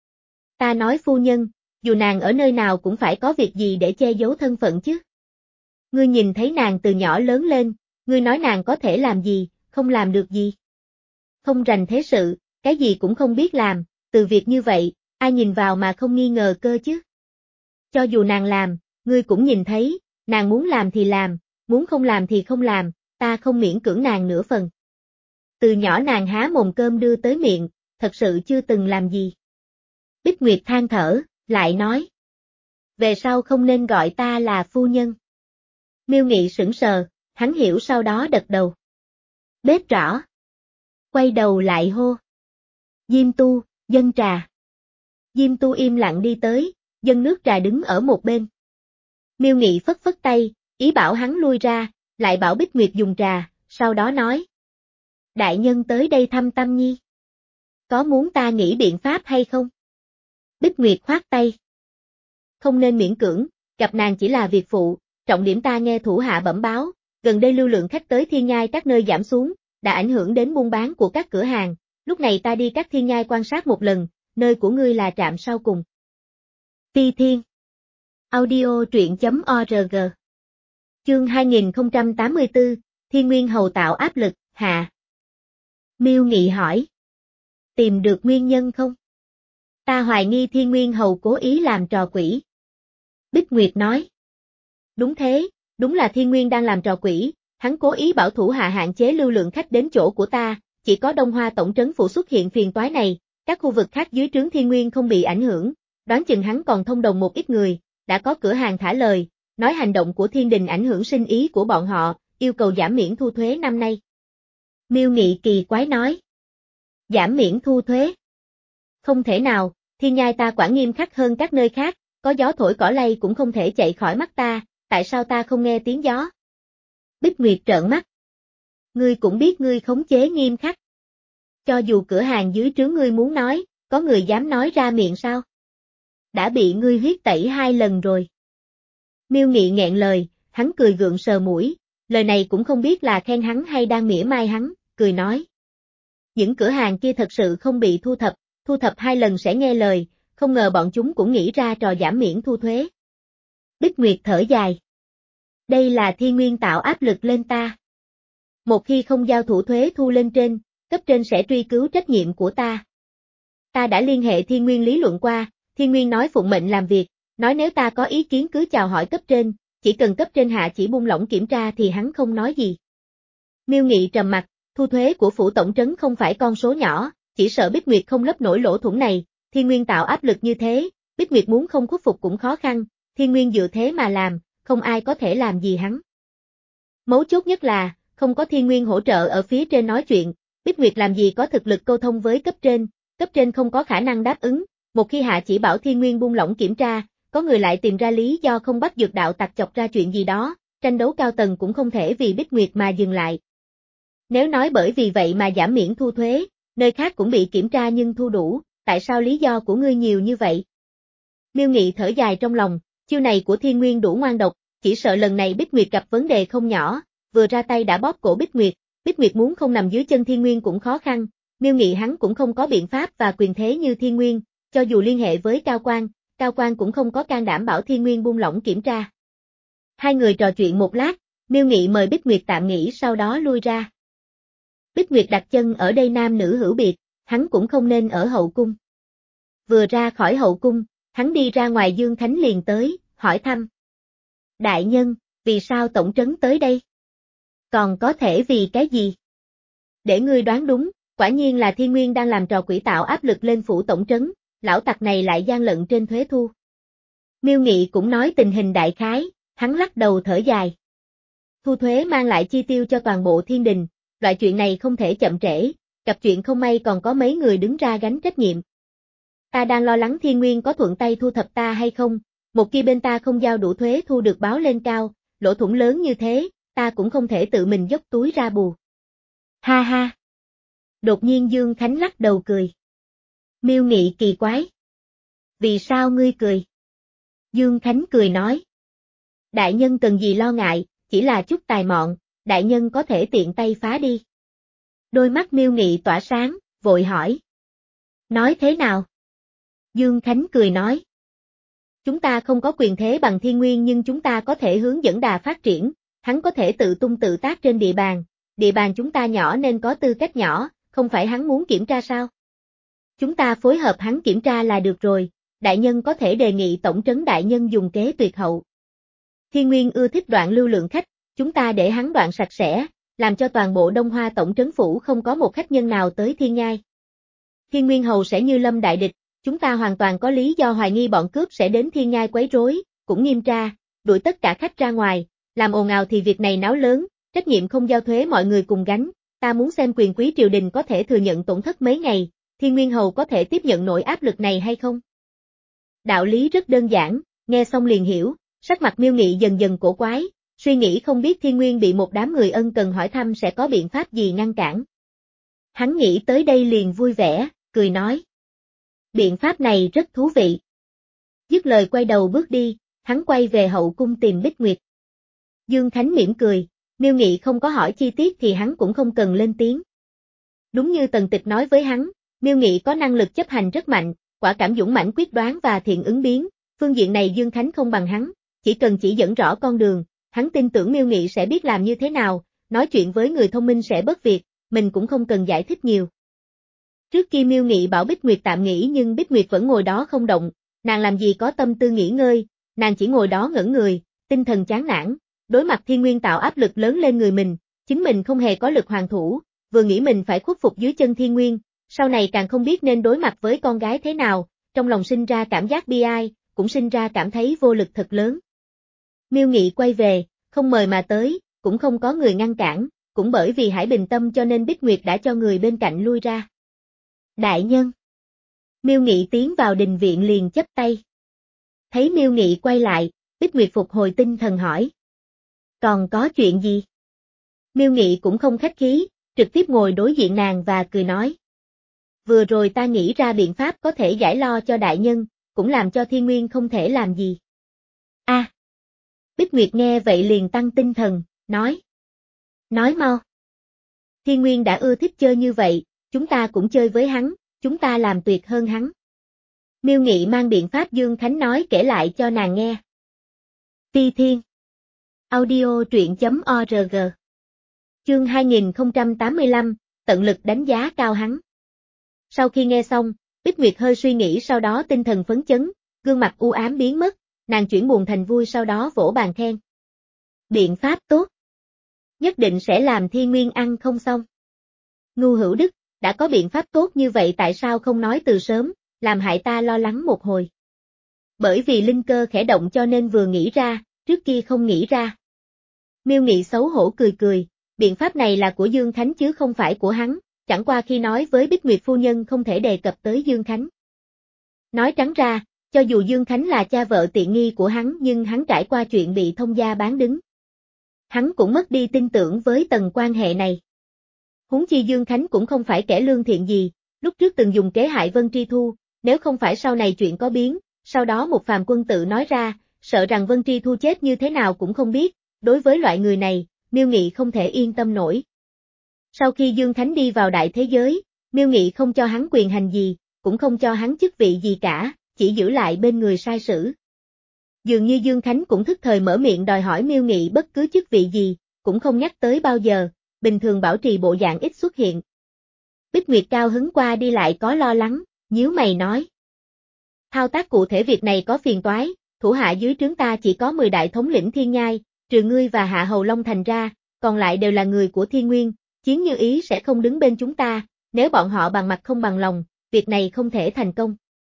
Ta nói phu nhân, dù nàng ở nơi nào cũng phải có việc gì để che giấu thân phận chứ. Ngươi nhìn thấy nàng từ nhỏ lớn lên, ngươi nói nàng có thể làm gì, không làm được gì. Không rành thế sự, cái gì cũng không biết làm, từ việc như vậy, ai nhìn vào mà không nghi ngờ cơ chứ. Cho dù nàng làm, ngươi cũng nhìn thấy, nàng muốn làm thì làm, muốn không làm thì không làm, ta không miễn cưỡng nàng nửa phần. Từ nhỏ nàng há mồm cơm đưa tới miệng, thật sự chưa từng làm gì. Bích Nguyệt than thở, lại nói. Về sau không nên gọi ta là phu nhân. Miêu Nghị sững sờ, hắn hiểu sau đó đật đầu. Bếp rõ. Quay đầu lại hô. Diêm Tu, dân trà. Diêm Tu im lặng đi tới, dân nước trà đứng ở một bên. Miêu Nghị phất phất tay, ý bảo hắn lui ra, lại bảo Bích Nguyệt dùng trà, sau đó nói. Đại nhân tới đây thăm Tâm Nhi. Có muốn ta nghĩ biện pháp hay không? Bích Nguyệt khoát tay. Không nên miễn cưỡng, gặp nàng chỉ là việc phụ, trọng điểm ta nghe thủ hạ bẩm báo, gần đây lưu lượng khách tới Thiên Nhai các nơi giảm xuống, đã ảnh hưởng đến buôn bán của các cửa hàng, lúc này ta đi các thiên nhai quan sát một lần, nơi của ngươi là trạm sau cùng. Phi Thiên Audio truyện.org Chương hai nghìn không trăm tám mươi tư, Thiên Nguyên Hầu tạo áp lực, hạ. Miêu Nghị hỏi. Tìm được nguyên nhân không? Ta hoài nghi Thiên Nguyên Hầu cố ý làm trò quỷ. Bích Nguyệt nói. Đúng thế, đúng là Thiên Nguyên đang làm trò quỷ, hắn cố ý bảo thủ hạ hạn chế lưu lượng khách đến chỗ của ta, chỉ có Đông Hoa tổng trấn phủ xuất hiện phiền toái này, các khu vực khác dưới trướng Thiên Nguyên không bị ảnh hưởng, đoán chừng hắn còn thông đồng một ít người, đã có cửa hàng thả lời, nói hành động của Thiên Đình ảnh hưởng sinh ý của bọn họ, yêu cầu giảm miễn thu thuế năm nay. Miêu Nghị kỳ quái nói. Giảm miễn thu thuế? Không thể nào, Thiên Nhai ta quản nghiêm khắc hơn các nơi khác, có gió thổi cỏ lay cũng không thể chạy khỏi mắt ta, tại sao ta không nghe tiếng gió? Bích Nguyệt trợn mắt. Ngươi cũng biết ngươi khống chế nghiêm khắc. Cho dù cửa hàng dưới trướng ngươi muốn nói, có người dám nói ra miệng sao? Đã bị ngươi huyết tẩy hai lần rồi. Miêu Nghị nghẹn lời, hắn cười gượng sờ mũi, lời này cũng không biết là khen hắn hay đang mỉa mai hắn, cười nói. Những cửa hàng kia thật sự không bị thu thập, thu thập hai lần sẽ nghe lời, không ngờ bọn chúng cũng nghĩ ra trò giảm miễn thu thuế. Bích Nguyệt thở dài. Đây là Thiên Nguyên tạo áp lực lên ta. Một khi không giao thủ thuế thu lên trên, cấp trên sẽ truy cứu trách nhiệm của ta. Ta đã liên hệ Thiên Nguyên lý luận qua, Thiên Nguyên nói phụng mệnh làm việc, nói nếu ta có ý kiến cứ chào hỏi cấp trên, chỉ cần cấp trên hạ chỉ buông lỏng kiểm tra thì hắn không nói gì. Miêu Nghị trầm mặt, thu thuế của phủ tổng trấn không phải con số nhỏ, chỉ sợ Bích Nguyệt không lấp nổi lỗ thủng này, Thiên Nguyên tạo áp lực như thế, Bích Nguyệt muốn không khuất phục cũng khó khăn, Thiên Nguyên dựa thế mà làm, không ai có thể làm gì hắn. Mấu chốt nhất là, không có Thiên Nguyên hỗ trợ ở phía trên nói chuyện, Bích Nguyệt làm gì có thực lực câu thông với cấp trên, cấp trên không có khả năng đáp ứng, một khi hạ chỉ bảo Thiên Nguyên buông lỏng kiểm tra, có người lại tìm ra lý do không bắt Dược Đạo Tặc chọc ra chuyện gì đó, tranh đấu cao tầng cũng không thể vì Bích Nguyệt mà dừng lại. Nếu nói bởi vì vậy mà giảm miễn thu thuế, nơi khác cũng bị kiểm tra nhưng thu đủ, tại sao lý do của ngươi nhiều như vậy? Miêu Nghị thở dài trong lòng, chiêu này của Thiên Nguyên đủ ngoan độc, chỉ sợ lần này Bích Nguyệt gặp vấn đề không nhỏ, vừa ra tay đã bóp cổ Bích Nguyệt, Bích Nguyệt muốn không nằm dưới chân Thiên Nguyên cũng khó khăn, Miêu Nghị hắn cũng không có biện pháp và quyền thế như Thiên Nguyên, cho dù liên hệ với Cao Quan, Cao Quan cũng không có can đảm bảo Thiên Nguyên buông lỏng kiểm tra. Hai người trò chuyện một lát, Miêu Nghị mời Bích Nguyệt tạm nghỉ sau đó lui ra. Bích Nguyệt đặt chân ở đây nam nữ hữu biệt, hắn cũng không nên ở hậu cung. Vừa ra khỏi hậu cung, hắn đi ra ngoài Dương Khánh liền tới, hỏi thăm. Đại nhân, vì sao tổng trấn tới đây? Còn có thể vì cái gì? Để ngươi đoán đúng, quả nhiên là Thiên Nguyên đang làm trò quỷ tạo áp lực lên phủ tổng trấn, lão tặc này lại gian lận trên thuế thu. Miêu Nghị cũng nói tình hình đại khái, hắn lắc đầu thở dài. Thu thuế mang lại chi tiêu cho toàn bộ thiên đình, loại chuyện này không thể chậm trễ, gặp chuyện không may còn có mấy người đứng ra gánh trách nhiệm. Ta đang lo lắng Thiên Nguyên có thuận tay thu thập ta hay không, một khi bên ta không giao đủ thuế thu được báo lên cao, lỗ thủng lớn như thế, ta cũng không thể tự mình dốc túi ra bù. Ha ha. Đột nhiên Dương Khánh lắc đầu cười. Miêu Nghị kỳ quái. Vì sao ngươi cười? Dương Khánh cười nói. Đại nhân cần gì lo ngại, chỉ là chút tài mọn, đại nhân có thể tiện tay phá đi. Đôi mắt Miêu Nghị tỏa sáng, vội hỏi. Nói thế nào? Dương Khánh cười nói. Chúng ta không có quyền thế bằng Thiên Nguyên nhưng chúng ta có thể hướng dẫn đà phát triển, hắn có thể tự tung tự tác trên địa bàn, địa bàn chúng ta nhỏ nên có tư cách nhỏ, không phải hắn muốn kiểm tra sao? Chúng ta phối hợp hắn kiểm tra là được rồi, đại nhân có thể đề nghị tổng trấn đại nhân dùng kế tuyệt hậu. Thiên Nguyên ưa thích đoạn lưu lượng khách, chúng ta để hắn đoạn sạch sẽ, làm cho toàn bộ Đông Hoa tổng trấn phủ không có một khách nhân nào tới Thiên Nhai. Thiên Nguyên Hầu sẽ như lâm đại địch, chúng ta hoàn toàn có lý do hoài nghi bọn cướp sẽ đến Thiên Nhai quấy rối, cũng nghiêm tra, đuổi tất cả khách ra ngoài, làm ồn ào thì việc này náo lớn, trách nhiệm không giao thuế mọi người cùng gánh, ta muốn xem quyền quý triều đình có thể thừa nhận tổn thất mấy ngày, Thiên Nguyên Hầu có thể tiếp nhận nổi áp lực này hay không? Đạo lý rất đơn giản, nghe xong liền hiểu, sắc mặt Miêu Nghị dần dần cổ quái, suy nghĩ không biết Thiên Nguyên bị một đám người ân cần hỏi thăm sẽ có biện pháp gì ngăn cản. Hắn nghĩ tới đây liền vui vẻ, cười nói. Biện pháp này rất thú vị. Dứt lời quay đầu bước đi, hắn quay về hậu cung tìm Bích Nguyệt. Dương Khánh mỉm cười, Miêu Nghị không có hỏi chi tiết thì hắn cũng không cần lên tiếng. Đúng như Tần Tịch nói với hắn, Miêu Nghị có năng lực chấp hành rất mạnh, quả cảm dũng mãnh quyết đoán và thiện ứng biến, phương diện này Dương Khánh không bằng hắn, chỉ cần chỉ dẫn rõ con đường, hắn tin tưởng Miêu Nghị sẽ biết làm như thế nào, nói chuyện với người thông minh sẽ bớt việc, mình cũng không cần giải thích nhiều. Trước khi Miêu Nghị bảo Bích Nguyệt tạm nghỉ nhưng Bích Nguyệt vẫn ngồi đó không động, nàng làm gì có tâm tư nghỉ ngơi, nàng chỉ ngồi đó ngẩn người, tinh thần chán nản, đối mặt Thiên Nguyên tạo áp lực lớn lên người mình, chính mình không hề có lực hoàn thủ, vừa nghĩ mình phải khuất phục dưới chân Thiên Nguyên, sau này càng không biết nên đối mặt với con gái thế nào, trong lòng sinh ra cảm giác bi ai, cũng sinh ra cảm thấy vô lực thật lớn. Miêu Nghị quay về, không mời mà tới, cũng không có người ngăn cản, cũng bởi vì Hải Bình Tâm cho nên Bích Nguyệt đã cho người bên cạnh lui ra. Đại nhân. Miêu Nghị tiến vào đình viện liền chắp tay. Thấy Miêu Nghị quay lại, Bích Nguyệt phục hồi tinh thần hỏi. Còn có chuyện gì? Miêu Nghị cũng không khách khí, trực tiếp ngồi đối diện nàng và cười nói. Vừa rồi ta nghĩ ra biện pháp có thể giải lo cho đại nhân, cũng làm cho Thiên Nguyên không thể làm gì. A. À. Bích Nguyệt nghe vậy liền tăng tinh thần, nói. Nói mau. Thiên Nguyên đã ưa thích chơi như vậy, chúng ta cũng chơi với hắn, chúng ta làm tuyệt hơn hắn. Miêu Nghị mang biện pháp Dương Khánh nói kể lại cho nàng nghe. Phi Thiên. Audio truyện.org. Chương hai nghìn không trăm tám mươi lăm, tận lực đánh giá cao hắn. Sau khi nghe xong, Bích Nguyệt hơi suy nghĩ sau đó tinh thần phấn chấn, gương mặt u ám biến mất, nàng chuyển buồn thành vui sau đó vỗ bàn khen. Biện pháp tốt. Nhất định sẽ làm Thiên Nguyên ăn không xong. Ngu Hữu Đức, đã có biện pháp tốt như vậy tại sao không nói từ sớm, làm hại ta lo lắng một hồi. Bởi vì linh cơ khẽ động cho nên vừa nghĩ ra, trước kia không nghĩ ra. Miêu Nghị xấu hổ cười cười, biện pháp này là của Dương Khánh chứ không phải của hắn, chẳng qua khi nói với Bích Nguyệt phu nhân không thể đề cập tới Dương Khánh. Nói trắng ra, cho dù Dương Khánh là cha vợ tiện nghi của hắn nhưng hắn trải qua chuyện bị thông gia bán đứng. Hắn cũng mất đi tin tưởng với tầng quan hệ này. Huống chi Dương Khánh cũng không phải kẻ lương thiện gì, lúc trước từng dùng kế hại Vân Tri Thu, nếu không phải sau này chuyện có biến, sau đó một phàm quân tự nói ra, sợ rằng Vân Tri Thu chết như thế nào cũng không biết, đối với loại người này, Miêu Nghị không thể yên tâm nổi. Sau khi Dương Khánh đi vào đại thế giới, Miêu Nghị không cho hắn quyền hành gì, cũng không cho hắn chức vị gì cả, chỉ giữ lại bên người sai sử. Dường như Dương Khánh cũng thức thời mở miệng đòi hỏi Miêu Nghị bất cứ chức vị gì, cũng không nhắc tới bao giờ, bình thường bảo trì bộ dạng ít xuất hiện. Bích Nguyệt cao hứng qua đi lại có lo lắng, nhíu mày nói. Thao tác cụ thể việc này có phiền toái, thủ hạ dưới trướng ta chỉ có mười đại thống lĩnh thiên nhai, trừ ngươi và Hạ Hầu Long Thành ra, còn lại đều là người của Thiên Nguyên, Chiến Như Ý sẽ không đứng bên chúng ta, nếu bọn họ bằng mặt không bằng lòng, việc này không thể thành công.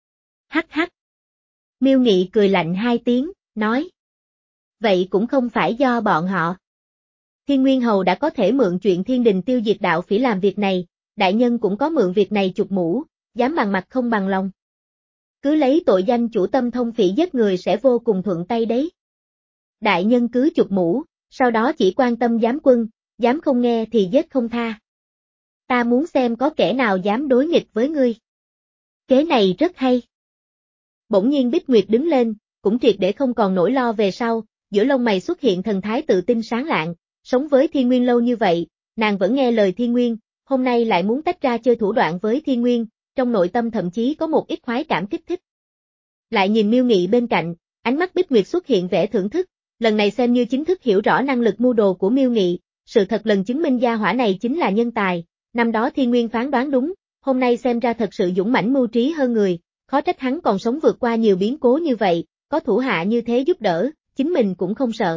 Hắc hắc. Miêu Nghị cười lạnh hai tiếng, nói. Vậy cũng không phải do bọn họ. Thiên Nguyên Hầu đã có thể mượn chuyện Thiên Đình tiêu diệt đạo phỉ làm việc này, đại nhân cũng có mượn việc này chụp mũ, dám bằng mặt không bằng lòng. Cứ lấy tội danh chủ tâm thông phỉ giết người sẽ vô cùng thuận tay đấy. Đại nhân cứ chụp mũ, sau đó chỉ quan tâm giám quân, dám không nghe thì giết không tha. Ta muốn xem có kẻ nào dám đối nghịch với ngươi. Kế này rất hay. Bỗng nhiên Bích Nguyệt đứng lên, cũng triệt để không còn nỗi lo về sau, giữa lông mày xuất hiện thần thái tự tin sáng lạng, sống với Thiên Nguyên lâu như vậy, nàng vẫn nghe lời Thiên Nguyên, hôm nay lại muốn tách ra chơi thủ đoạn với Thiên Nguyên, trong nội tâm thậm chí có một ít khoái cảm kích thích. Lại nhìn Miêu Nghị bên cạnh, ánh mắt Bích Nguyệt xuất hiện vẻ thưởng thức, lần này xem như chính thức hiểu rõ năng lực mưu đồ của Miêu Nghị, sự thật lần chứng minh gia hỏa này chính là nhân tài, năm đó Thiên Nguyên phán đoán đúng, hôm nay xem ra thật sự dũng mãnh mưu trí hơn người, khó trách hắn còn sống vượt qua nhiều biến cố như vậy, có thủ hạ như thế giúp đỡ, chính mình cũng không sợ.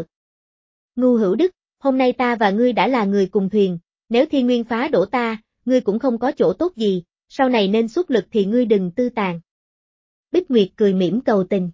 Ngu Hữu Đức, hôm nay ta và ngươi đã là người cùng thuyền, nếu Thiên Nguyên phá đổ ta, ngươi cũng không có chỗ tốt gì, sau này nên xuất lực thì ngươi đừng tư tàn. Bích Nguyệt cười mỉm cầu tình.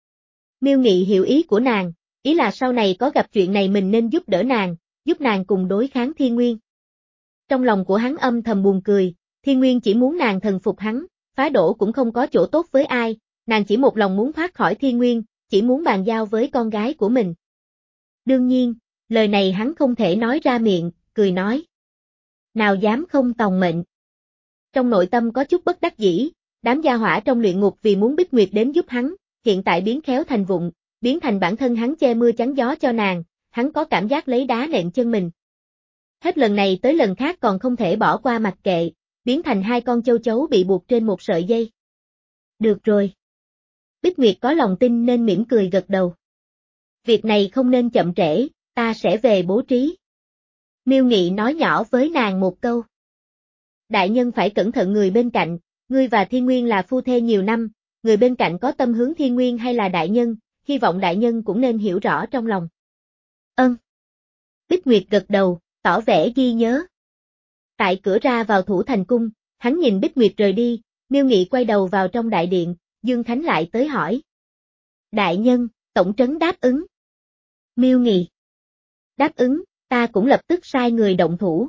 Miêu Nghị hiểu ý của nàng, ý là sau này có gặp chuyện này mình nên giúp đỡ nàng, giúp nàng cùng đối kháng Thiên Nguyên. Trong lòng của hắn âm thầm buồn cười, Thiên Nguyên chỉ muốn nàng thần phục hắn, phá đổ cũng không có chỗ tốt với ai, nàng chỉ một lòng muốn thoát khỏi Thiên Nguyên, chỉ muốn bàn giao với con gái của mình. Đương nhiên, lời này hắn không thể nói ra miệng, cười nói. Nào dám không tòng mệnh. Trong nội tâm có chút bất đắc dĩ, đám gia hỏa trong luyện ngục vì muốn Bích Nguyệt đến giúp hắn, hiện tại biến khéo thành vụng, biến thành bản thân hắn che mưa chắn gió cho nàng, hắn có cảm giác lấy đá nện chân mình. Hết lần này tới lần khác còn không thể bỏ qua mặc kệ, biến thành hai con châu chấu bị buộc trên một sợi dây. Được rồi. Bích Nguyệt có lòng tin nên mỉm cười gật đầu. Việc này không nên chậm trễ, ta sẽ về bố trí. Miêu Nghị nói nhỏ với nàng một câu. Đại nhân phải cẩn thận người bên cạnh, ngươi và Thiên Nguyên là phu thê nhiều năm, người bên cạnh có tâm hướng Thiên Nguyên hay là đại nhân, hy vọng đại nhân cũng nên hiểu rõ trong lòng. Ân. Bích Nguyệt gật đầu, tỏ vẻ ghi nhớ. Tại cửa ra vào Thủ Thành Cung, hắn nhìn Bích Nguyệt rời đi, Miêu Nghị quay đầu vào trong đại điện, Dương Khánh lại tới hỏi. Đại nhân, tổng trấn đáp ứng. Miêu Nghị. Đáp ứng, ta cũng lập tức sai người động thủ.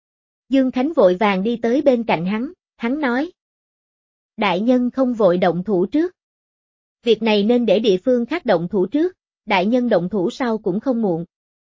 Dương Khánh vội vàng đi tới bên cạnh hắn, hắn nói. Đại nhân không vội động thủ trước. Việc này nên để địa phương khác động thủ trước, đại nhân động thủ sau cũng không muộn.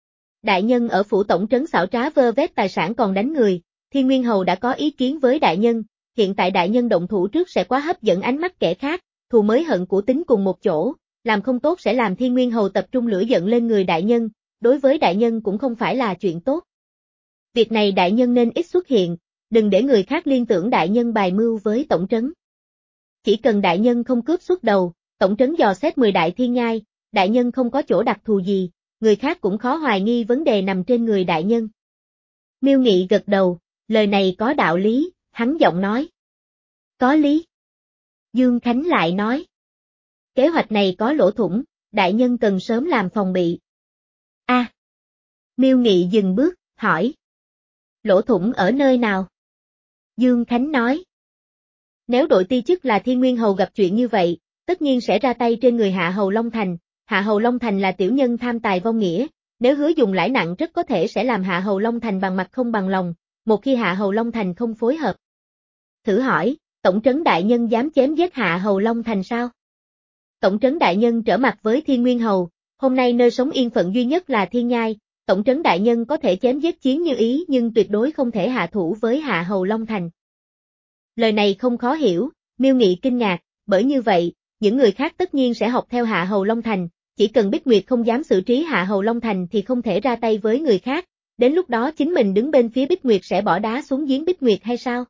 Đại nhân ở phủ tổng trấn xảo trá vơ vét tài sản còn đánh người, Thiên Nguyên Hầu đã có ý kiến với đại nhân, hiện tại đại nhân động thủ trước sẽ quá hấp dẫn ánh mắt kẻ khác, thù mới hận của tính cùng một chỗ, làm không tốt sẽ làm Thiên Nguyên Hầu tập trung lửa giận lên người đại nhân, đối với đại nhân cũng không phải là chuyện tốt. Việc này đại nhân nên ít xuất hiện, đừng để người khác liên tưởng đại nhân bài mưu với tổng trấn. Chỉ cần đại nhân không cướp suốt đầu, tổng trấn dò xét mười đại thiên nhai, đại nhân không có chỗ đặc thù gì, người khác cũng khó hoài nghi vấn đề nằm trên người đại nhân. Miêu Nghị gật đầu, lời này có đạo lý, hắn giọng nói. Có lý. Dương Khánh lại nói. Kế hoạch này có lỗ thủng, đại nhân cần sớm làm phòng bị. A. À. Miêu Nghị dừng bước, hỏi. Lỗ thủng ở nơi nào? Dương Khánh nói. Nếu đội ti chức là Thiên Nguyên Hầu gặp chuyện như vậy, tất nhiên sẽ ra tay trên người Hạ Hầu Long Thành. Hạ Hầu Long Thành là tiểu nhân tham tài vong nghĩa, nếu hứa dùng lãi nặng rất có thể sẽ làm Hạ Hầu Long Thành bằng mặt không bằng lòng, một khi Hạ Hầu Long Thành không phối hợp. Thử hỏi, tổng trấn đại nhân dám chém giết Hạ Hầu Long Thành sao? Tổng trấn đại nhân trở mặt với Thiên Nguyên Hầu, hôm nay nơi sống yên phận duy nhất là Thiên Nhai, tổng trấn đại nhân có thể chém giết chiến như ý nhưng tuyệt đối không thể hạ thủ với Hạ Hầu Long Thành. Lời này không khó hiểu, Miêu Nghị kinh ngạc, bởi như vậy, những người khác tất nhiên sẽ học theo Hạ Hầu Long Thành, chỉ cần Bích Nguyệt không dám xử trí Hạ Hầu Long Thành thì không thể ra tay với người khác, đến lúc đó chính mình đứng bên phía Bích Nguyệt sẽ bỏ đá xuống giếng Bích Nguyệt hay sao?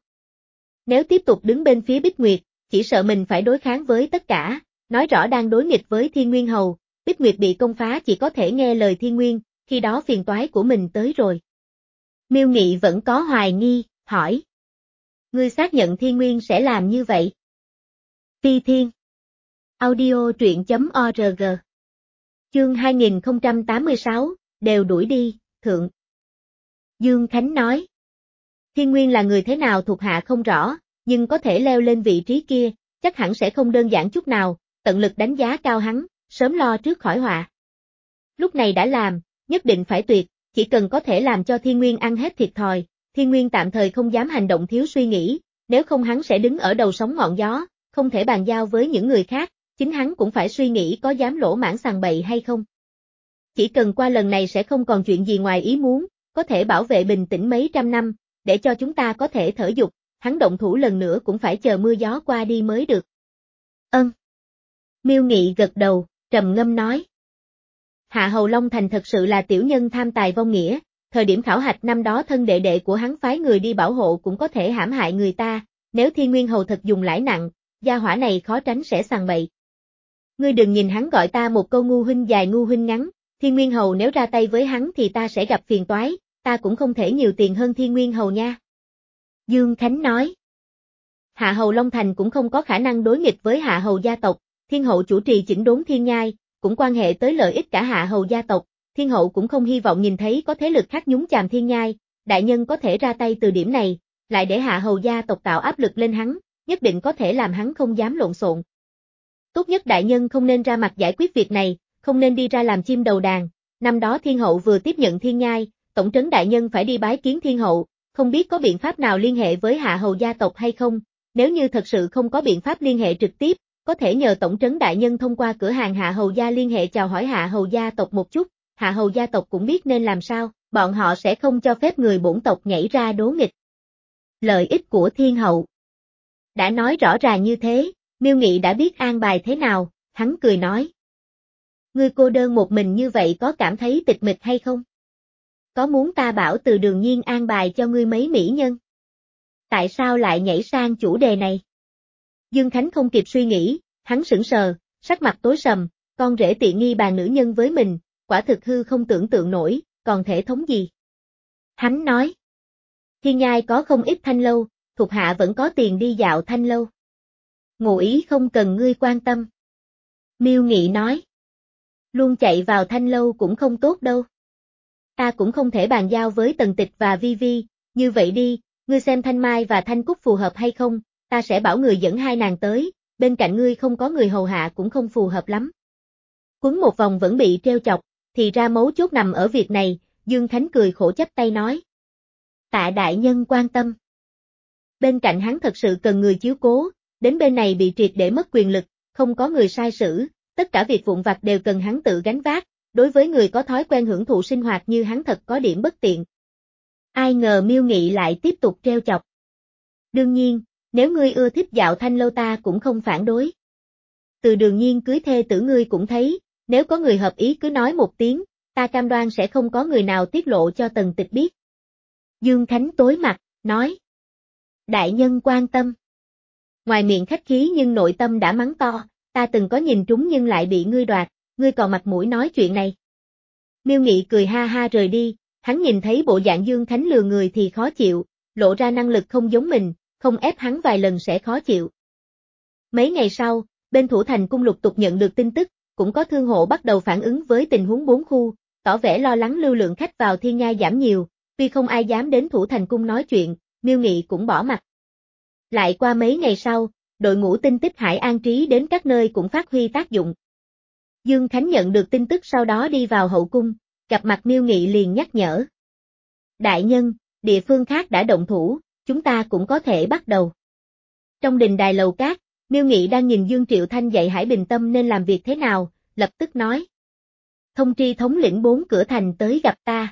Nếu tiếp tục đứng bên phía Bích Nguyệt, chỉ sợ mình phải đối kháng với tất cả, nói rõ đang đối nghịch với Thiên Nguyên Hầu, Bích Nguyệt bị công phá chỉ có thể nghe lời Thiên Nguyên, khi đó phiền toái của mình tới rồi. Miêu Nghị vẫn có hoài nghi, hỏi. Ngươi xác nhận Thiên Nguyên sẽ làm như vậy? Phi Thiên. Audio truyện chấm org. Chương hai nghìn không trăm tám mươi sáu, đều đuổi đi, thượng. Dương Khánh nói. Thiên Nguyên là người thế nào thuộc hạ không rõ, nhưng có thể leo lên vị trí kia, chắc hẳn sẽ không đơn giản chút nào, tận lực đánh giá cao hắn, sớm lo trước khỏi họa. Lúc này đã làm, nhất định phải tuyệt, chỉ cần có thể làm cho Thiên Nguyên ăn hết thiệt thòi, Thiên Nguyên tạm thời không dám hành động thiếu suy nghĩ, nếu không hắn sẽ đứng ở đầu sóng ngọn gió, không thể bàn giao với những người khác, chính hắn cũng phải suy nghĩ có dám lỗ mãng sằng bậy hay không. Chỉ cần qua lần này sẽ không còn chuyện gì ngoài ý muốn, có thể bảo vệ bình tĩnh mấy trăm năm, để cho chúng ta có thể thở dục, hắn động thủ lần nữa cũng phải chờ mưa gió qua đi mới được. Ân. Miêu Nghị gật đầu, trầm ngâm nói. Hạ Hầu Long Thành thật sự là tiểu nhân tham tài vong nghĩa, thời điểm khảo hạch năm đó thân đệ đệ của hắn phái người đi bảo hộ cũng có thể hãm hại người ta, nếu Thiên Nguyên Hầu thật dùng lãi nặng, gia hỏa này khó tránh sẽ sằng bậy. Ngươi đừng nhìn hắn gọi ta một câu ngu huynh dài ngu huynh ngắn, Thiên Nguyên Hầu nếu ra tay với hắn thì ta sẽ gặp phiền toái, ta cũng không thể nhiều tiền hơn Thiên Nguyên Hầu nha. Dương Khánh nói. Hạ Hầu Long Thành cũng không có khả năng đối nghịch với Hạ Hầu gia tộc, Thiên Hậu chủ trì chỉnh đốn Thiên Nhai, cũng quan hệ tới lợi ích cả Hạ Hầu gia tộc, Thiên Hậu cũng không hy vọng nhìn thấy có thế lực khác nhúng chàm Thiên Nhai, đại nhân có thể ra tay từ điểm này, lại để Hạ Hầu gia tộc tạo áp lực lên hắn, nhất định có thể làm hắn không dám lộn xộn. Tốt nhất đại nhân không nên ra mặt giải quyết việc này, không nên đi ra làm chim đầu đàn, năm đó Thiên Hậu vừa tiếp nhận Thiên Nhai, tổng trấn đại nhân phải đi bái kiến Thiên Hậu, không biết có biện pháp nào liên hệ với Hạ Hầu gia tộc hay không, nếu như thật sự không có biện pháp liên hệ trực tiếp, có thể nhờ tổng trấn đại nhân thông qua cửa hàng Hạ Hầu gia liên hệ chào hỏi Hạ Hầu gia tộc một chút, Hạ Hầu gia tộc cũng biết nên làm sao, bọn họ sẽ không cho phép người bổn tộc nhảy ra đố nghịch. Lợi ích của Thiên Hậu. Đã nói rõ ràng như thế, Miêu Nghị đã biết an bài thế nào, hắn cười nói. Ngươi cô đơn một mình như vậy có cảm thấy tịch mịch hay không? Có muốn ta bảo Từ Đường Nhiên an bài cho ngươi mấy mỹ nhân? Tại sao lại nhảy sang chủ đề này? Dương Khánh không kịp suy nghĩ, hắn sững sờ, sắc mặt tối sầm, con rể tiện nghi bàn nữ nhân với mình, quả thực hư không tưởng tượng nổi, còn thể thống gì? Hắn nói, Thiên Nhai có không ít thanh lâu, thuộc hạ vẫn có tiền đi dạo thanh lâu. Ngụ ý không cần ngươi quan tâm. Miêu Nghị nói, luôn chạy vào thanh lâu cũng không tốt đâu. Ta cũng không thể bàn giao với Tần Tịch và Vi Vi, như vậy đi, ngươi xem Thanh Mai và Thanh Cúc phù hợp hay không, ta sẽ bảo người dẫn hai nàng tới, bên cạnh ngươi không có người hầu hạ cũng không phù hợp lắm. Quấn một vòng vẫn bị treo chọc, thì ra mấu chốt nằm ở việc này, Dương Khánh cười khổ chắp tay nói. Tạ đại nhân quan tâm. Bên cạnh hắn thật sự cần người chiếu cố, đến bên này bị triệt để mất quyền lực, không có người sai xử, tất cả việc vụn vặt đều cần hắn tự gánh vác, đối với người có thói quen hưởng thụ sinh hoạt như hắn thật có điểm bất tiện. Ai ngờ Miêu Nghị lại tiếp tục treo chọc. Đương nhiên, nếu ngươi ưa thích dạo thanh lâu ta cũng không phản đối. Từ Đường Nhiên cưới thê tử ngươi cũng thấy, nếu có người hợp ý cứ nói một tiếng, ta cam đoan sẽ không có người nào tiết lộ cho Tần Tịch biết. Dương Khánh tối mặt, nói. Đại nhân quan tâm. Ngoài miệng khách khí nhưng nội tâm đã mắng to, ta từng có nhìn trúng nhưng lại bị ngươi đoạt, ngươi còn mặt mũi nói chuyện này. Miêu Nghị cười ha ha rời đi, hắn nhìn thấy bộ dạng Dương Khánh lừa người thì khó chịu, lộ ra năng lực không giống mình, không ép hắn vài lần sẽ khó chịu. Mấy ngày sau, bên Thủ Thành Cung lục tục nhận được tin tức, cũng có thương hộ bắt đầu phản ứng với tình huống bốn khu, tỏ vẻ lo lắng lưu lượng khách vào Thiên Nhai giảm nhiều, tuy không ai dám đến Thủ Thành Cung nói chuyện, Miêu Nghị cũng bỏ mặt. Lại qua mấy ngày sau, đội ngũ tin tức Hải An Trí đến các nơi cũng phát huy tác dụng. Dương Khánh nhận được tin tức sau đó đi vào hậu cung, gặp mặt Miêu Nghị liền nhắc nhở. Đại nhân, địa phương khác đã động thủ, chúng ta cũng có thể bắt đầu. Trong đình đài lầu cát, Miêu Nghị đang nhìn Dương Triệu Thanh dạy Hải Bình Tâm nên làm việc thế nào, lập tức nói. Thông tri thống lĩnh bốn cửa thành tới gặp ta.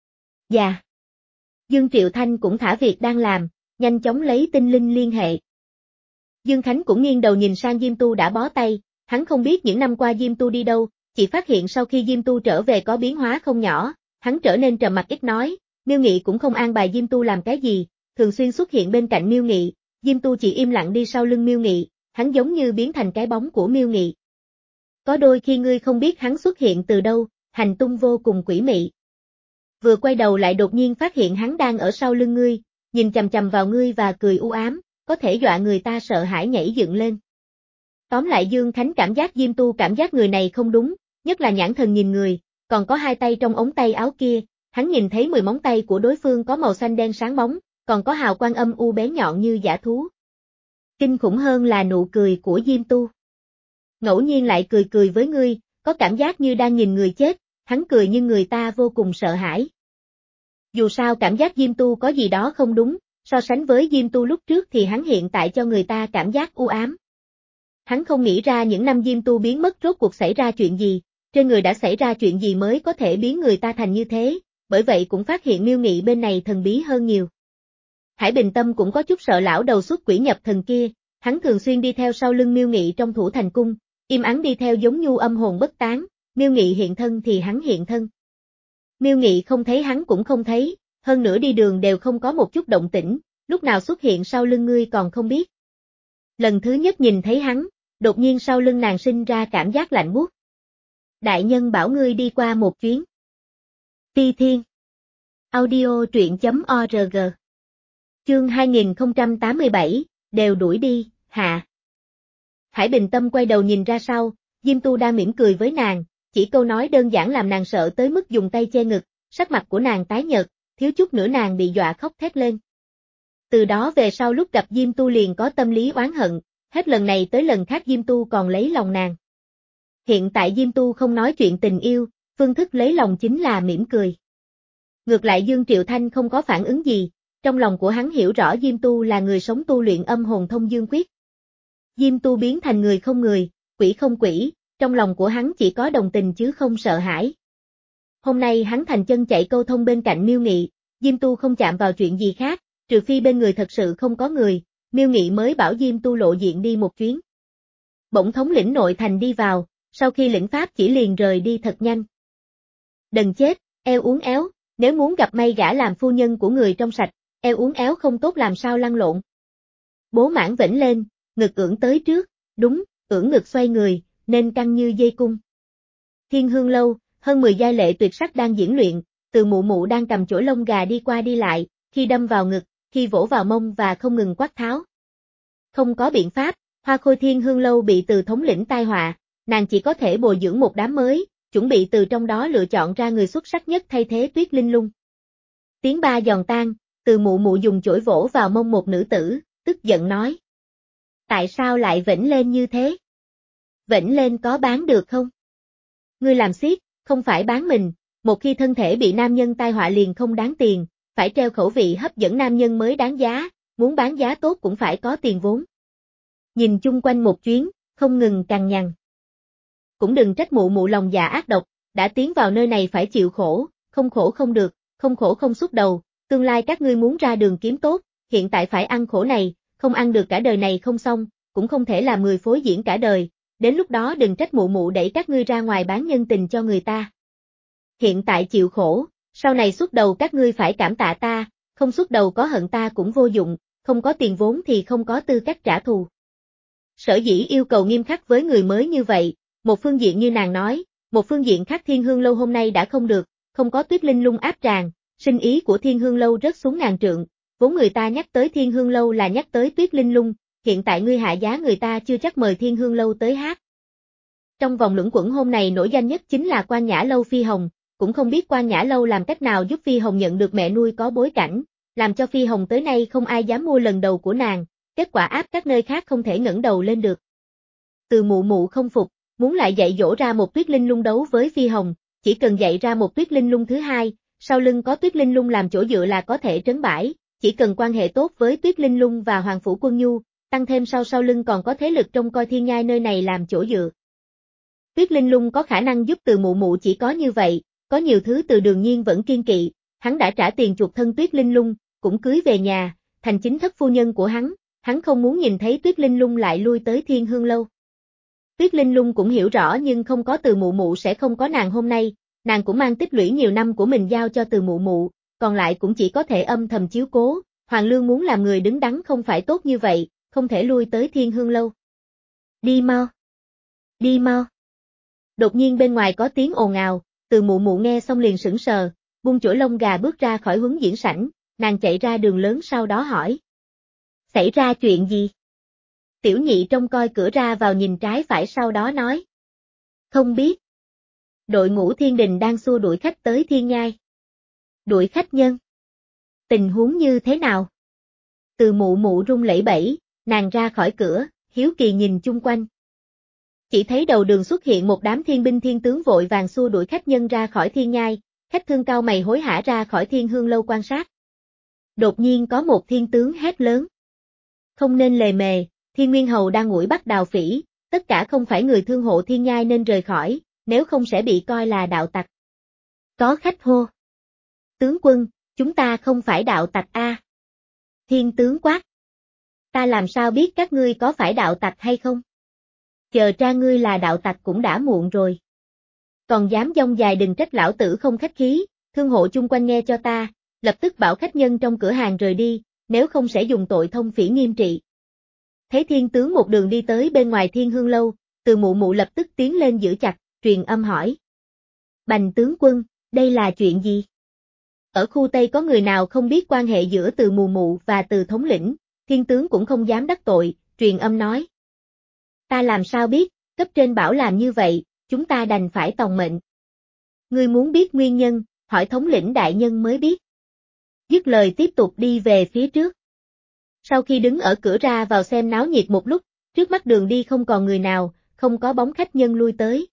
Dạ. Dương Triệu Thanh cũng thả việc đang làm, nhanh chóng lấy tinh linh liên hệ. Dương Khánh cũng nghiêng đầu nhìn sang Diêm Tu đã bó tay, hắn không biết những năm qua Diêm Tu đi đâu, chỉ phát hiện sau khi Diêm Tu trở về có biến hóa không nhỏ, hắn trở nên trầm mặc ít nói, Miêu Nghị cũng không an bài Diêm Tu làm cái gì, thường xuyên xuất hiện bên cạnh Miêu Nghị, Diêm Tu chỉ im lặng đi sau lưng Miêu Nghị, hắn giống như biến thành cái bóng của Miêu Nghị. Có đôi khi ngươi không biết hắn xuất hiện từ đâu, hành tung vô cùng quỷ mị. Vừa quay đầu lại đột nhiên phát hiện hắn đang ở sau lưng ngươi, nhìn chằm chằm vào ngươi và cười u ám, có thể dọa người ta sợ hãi nhảy dựng lên. Tóm lại Dương Khánh cảm giác Diêm Tu cảm giác người này không đúng, nhất là nhãn thần nhìn người, còn có hai tay trong ống tay áo kia, hắn nhìn thấy mười móng tay của đối phương có màu xanh đen sáng bóng, còn có hào quang âm u bén nhọn như dã thú. Kinh khủng hơn là nụ cười của Diêm Tu. Ngẫu nhiên lại cười cười với ngươi, có cảm giác như đang nhìn người chết, hắn cười nhưng người ta vô cùng sợ hãi. Dù sao cảm giác Diêm Tu có gì đó không đúng, so sánh với Diêm Tu lúc trước thì hắn hiện tại cho người ta cảm giác u ám. Hắn không nghĩ ra những năm Diêm Tu biến mất rốt cuộc xảy ra chuyện gì, trên người đã xảy ra chuyện gì mới có thể biến người ta thành như thế, bởi vậy cũng phát hiện Miêu Nghị bên này thần bí hơn nhiều. Hải Bình Tâm cũng có chút sợ lão đầu xuất quỷ nhập thần kia, hắn thường xuyên đi theo sau lưng Miêu Nghị trong Thủ Thành Cung, im ắng đi theo giống nhu âm hồn bất tán, Miêu Nghị hiện thân thì hắn hiện thân. Miêu Nghị không thấy hắn cũng không thấy, hơn nữa đi đường đều không có một chút động tĩnh, lúc nào xuất hiện sau lưng ngươi còn không biết. Lần thứ nhất nhìn thấy hắn, đột nhiên sau lưng nàng sinh ra cảm giác lạnh buốt. Đại nhân bảo ngươi đi qua một chuyến. Ti Thiên. Audio truyện chấm org. Chương hai nghìn không trăm tám mươi bảy, đều đuổi đi, hạ. Hải Bình Tâm quay đầu nhìn ra sau, Diêm Tu đang mỉm cười với nàng, chỉ câu nói đơn giản làm nàng sợ tới mức dùng tay che ngực, sắc mặt của nàng tái nhợt, thiếu chút nữa nàng bị dọa khóc thét lên. Từ đó về sau lúc gặp Diêm Tu liền có tâm lý oán hận, hết lần này tới lần khác Diêm Tu còn lấy lòng nàng. Hiện tại Diêm Tu không nói chuyện tình yêu, phương thức lấy lòng chính là mỉm cười. Ngược lại Dương Triệu Thanh không có phản ứng gì, trong lòng của hắn hiểu rõ Diêm Tu là người sống tu luyện âm hồn thông dương quyết. Diêm Tu biến thành người không người, quỷ không quỷ, trong lòng của hắn chỉ có đồng tình chứ không sợ hãi. Hôm nay hắn thành chân chạy câu thông bên cạnh Miêu Nghị, Diêm Tu không chạm vào chuyện gì khác, trừ phi bên người thật sự không có người, Miêu Nghị mới bảo Diêm Tu lộ diện đi một chuyến. Bỗng thống lĩnh nội thành đi vào, Sau khi lĩnh pháp chỉ liền rời đi thật nhanh. Đần chết, eo uốn éo, nếu muốn gặp may gả làm phu nhân của người trong sạch, eo uốn éo không tốt làm sao lăn lộn. Bố Mãn vểnh lên, ngực ưỡn tới trước, đúng, ưỡn ngực xoay người, nên căng như dây cung. Thiên Hương Lâu, hơn mười giai lệ tuyệt sắc đang diễn luyện, Từ Mụ Mụ đang cầm chổi lông gà đi qua đi lại, khi đâm vào ngực, khi vỗ vào mông và không ngừng quát tháo. Không có biện pháp, Hoa Khôi Thiên Hương Lâu bị Từ thống lĩnh tai họa, nàng chỉ có thể bồi dưỡng một đám mới, chuẩn bị từ trong đó lựa chọn ra người xuất sắc nhất thay thế Tuyết Linh Lung. Tiếng ba giòn tan, Từ Mụ Mụ dùng chổi vỗ vào mông một nữ tử, tức giận nói. Tại sao lại vểnh lên như thế? Vểnh lên có bán được không? Ngươi làm xiếc, không phải bán mình, một khi thân thể bị nam nhân tai họa liền không đáng tiền, phải treo khẩu vị hấp dẫn nam nhân mới đáng giá, muốn bán giá tốt cũng phải có tiền vốn. Nhìn chung quanh một chuyến, không ngừng cằn nhằn. Cũng đừng trách Mụ Mụ lòng dạ ác độc, đã tiến vào nơi này phải chịu khổ, không khổ không được, không khổ không xuất đầu, tương lai các ngươi muốn ra đường kiếm tốt, hiện tại phải ăn khổ này, không ăn được cả đời này không xong, cũng không thể làm người phối diễn cả đời, đến lúc đó đừng trách Mụ Mụ đẩy các ngươi ra ngoài bán nhân tình cho người ta. Hiện tại chịu khổ, sau này xuất đầu các ngươi phải cảm tạ ta, không xuất đầu có hận ta cũng vô dụng, không có tiền vốn thì không có tư cách trả thù. Sở dĩ yêu cầu nghiêm khắc với người mới như vậy, một phương diện như nàng nói, một phương diện khác Thiên Hương Lâu hôm nay đã không được, không có Tuyết Linh Lung áp tràng, sinh ý của Thiên Hương Lâu rớt xuống ngàn trượng, vốn người ta nhắc tới Thiên Hương Lâu là nhắc tới Tuyết Linh Lung, hiện tại ngươi hạ giá người ta chưa chắc mời Thiên Hương Lâu tới hát. Trong vòng luẩn quẩn hôm này nổi danh nhất chính là Quan Nhã Lâu Phi Hồng, cũng không biết Quan Nhã Lâu làm cách nào giúp Phi Hồng nhận được mẹ nuôi có bối cảnh, làm cho Phi Hồng tới nay không ai dám mua lần đầu của nàng, kết quả áp các nơi khác không thể ngẩng đầu lên được. Từ Mụ Mụ không phục, muốn lại dạy dỗ ra một Tuyết Linh Lung đấu với Phi Hồng, chỉ cần dạy ra một Tuyết Linh Lung thứ hai, sau lưng có Tuyết Linh Lung làm chỗ dựa là có thể trấn bãi, chỉ cần quan hệ tốt với Tuyết Linh Lung và Hoàng Phủ Quân Nhu, tăng thêm sau sau lưng còn có thế lực trông coi Thiên Nhai nơi này làm chỗ dựa. Tuyết Linh Lung có khả năng giúp Từ Mụ Mụ chỉ có như vậy, có nhiều thứ Từ đương nhiên vẫn kiên kỵ, hắn đã trả tiền chuộc thân Tuyết Linh Lung, cũng cưới về nhà, thành chính thất phu nhân của hắn, hắn không muốn nhìn thấy Tuyết Linh Lung lại lui tới Thiên Hương Lâu. Tuyết Linh Lung cũng hiểu rõ nhưng không có Từ Mụ Mụ sẽ không có nàng hôm nay, nàng cũng mang tích lũy nhiều năm của mình giao cho Từ Mụ Mụ, còn lại cũng chỉ có thể âm thầm chiếu cố, Hoàng Lương muốn làm người đứng đắn không phải tốt như vậy, không thể lui tới Thiên Hương Lâu. Đi mau. Đi mau. Đột nhiên bên ngoài có tiếng ồn ào, Từ Mụ Mụ nghe xong liền sững sờ, buông chổi lông gà bước ra khỏi huấn diễn sảnh, nàng chạy ra đường lớn sau đó hỏi. Xảy ra chuyện gì? Tiểu Nhị trông coi cửa ra vào nhìn trái phải sau đó nói. Không biết. Đội ngũ Thiên Đình đang xua đuổi khách tới Thiên Nhai. Đuổi khách nhân. Tình huống như thế nào? Từ Mụ Mụ run lẩy bẩy, nàng ra khỏi cửa, hiếu kỳ nhìn chung quanh. Chỉ thấy đầu đường xuất hiện một đám thiên binh thiên tướng vội vàng xua đuổi khách nhân ra khỏi Thiên Nhai, khách thương cao mày hối hả ra khỏi Thiên Hương Lâu quan sát. Đột nhiên có một thiên tướng hét lớn. Không nên lề mề, Thiên Nguyên Hầu đang ngủi bắt Đào Phỉ, tất cả không phải người thương hộ Thiên Nhai nên rời khỏi, nếu không sẽ bị coi là đạo tặc. Có khách hô. Tướng quân, chúng ta không phải đạo tặc a. Thiên tướng quát. Ta làm sao biết các ngươi có phải đạo tặc hay không? Chờ tra ngươi là đạo tặc cũng đã muộn rồi. Còn dám dông dài đừng trách lão tử không khách khí, thương hộ chung quanh nghe cho ta, lập tức bảo khách nhân trong cửa hàng rời đi, nếu không sẽ dùng tội thông phỉ nghiêm trị. Thấy thiên tướng một đường đi tới bên ngoài Thiên Hương Lâu, Từ Mụ Mụ lập tức tiến lên giữ chặt, truyền âm hỏi. Bành tướng quân, đây là chuyện gì? Ở khu Tây có người nào không biết quan hệ giữa Từ Mụ Mụ và Từ thống lĩnh, thiên tướng cũng không dám đắc tội, truyền âm nói. Ta làm sao biết, cấp trên bảo làm như vậy, chúng ta đành phải tòng mệnh. Ngươi muốn biết nguyên nhân, hỏi thống lĩnh đại nhân mới biết. Dứt lời tiếp tục đi về phía trước. Sau khi đứng ở cửa ra vào xem náo nhiệt một lúc, trước mắt đường đi không còn người nào, không có bóng khách nhân lui tới.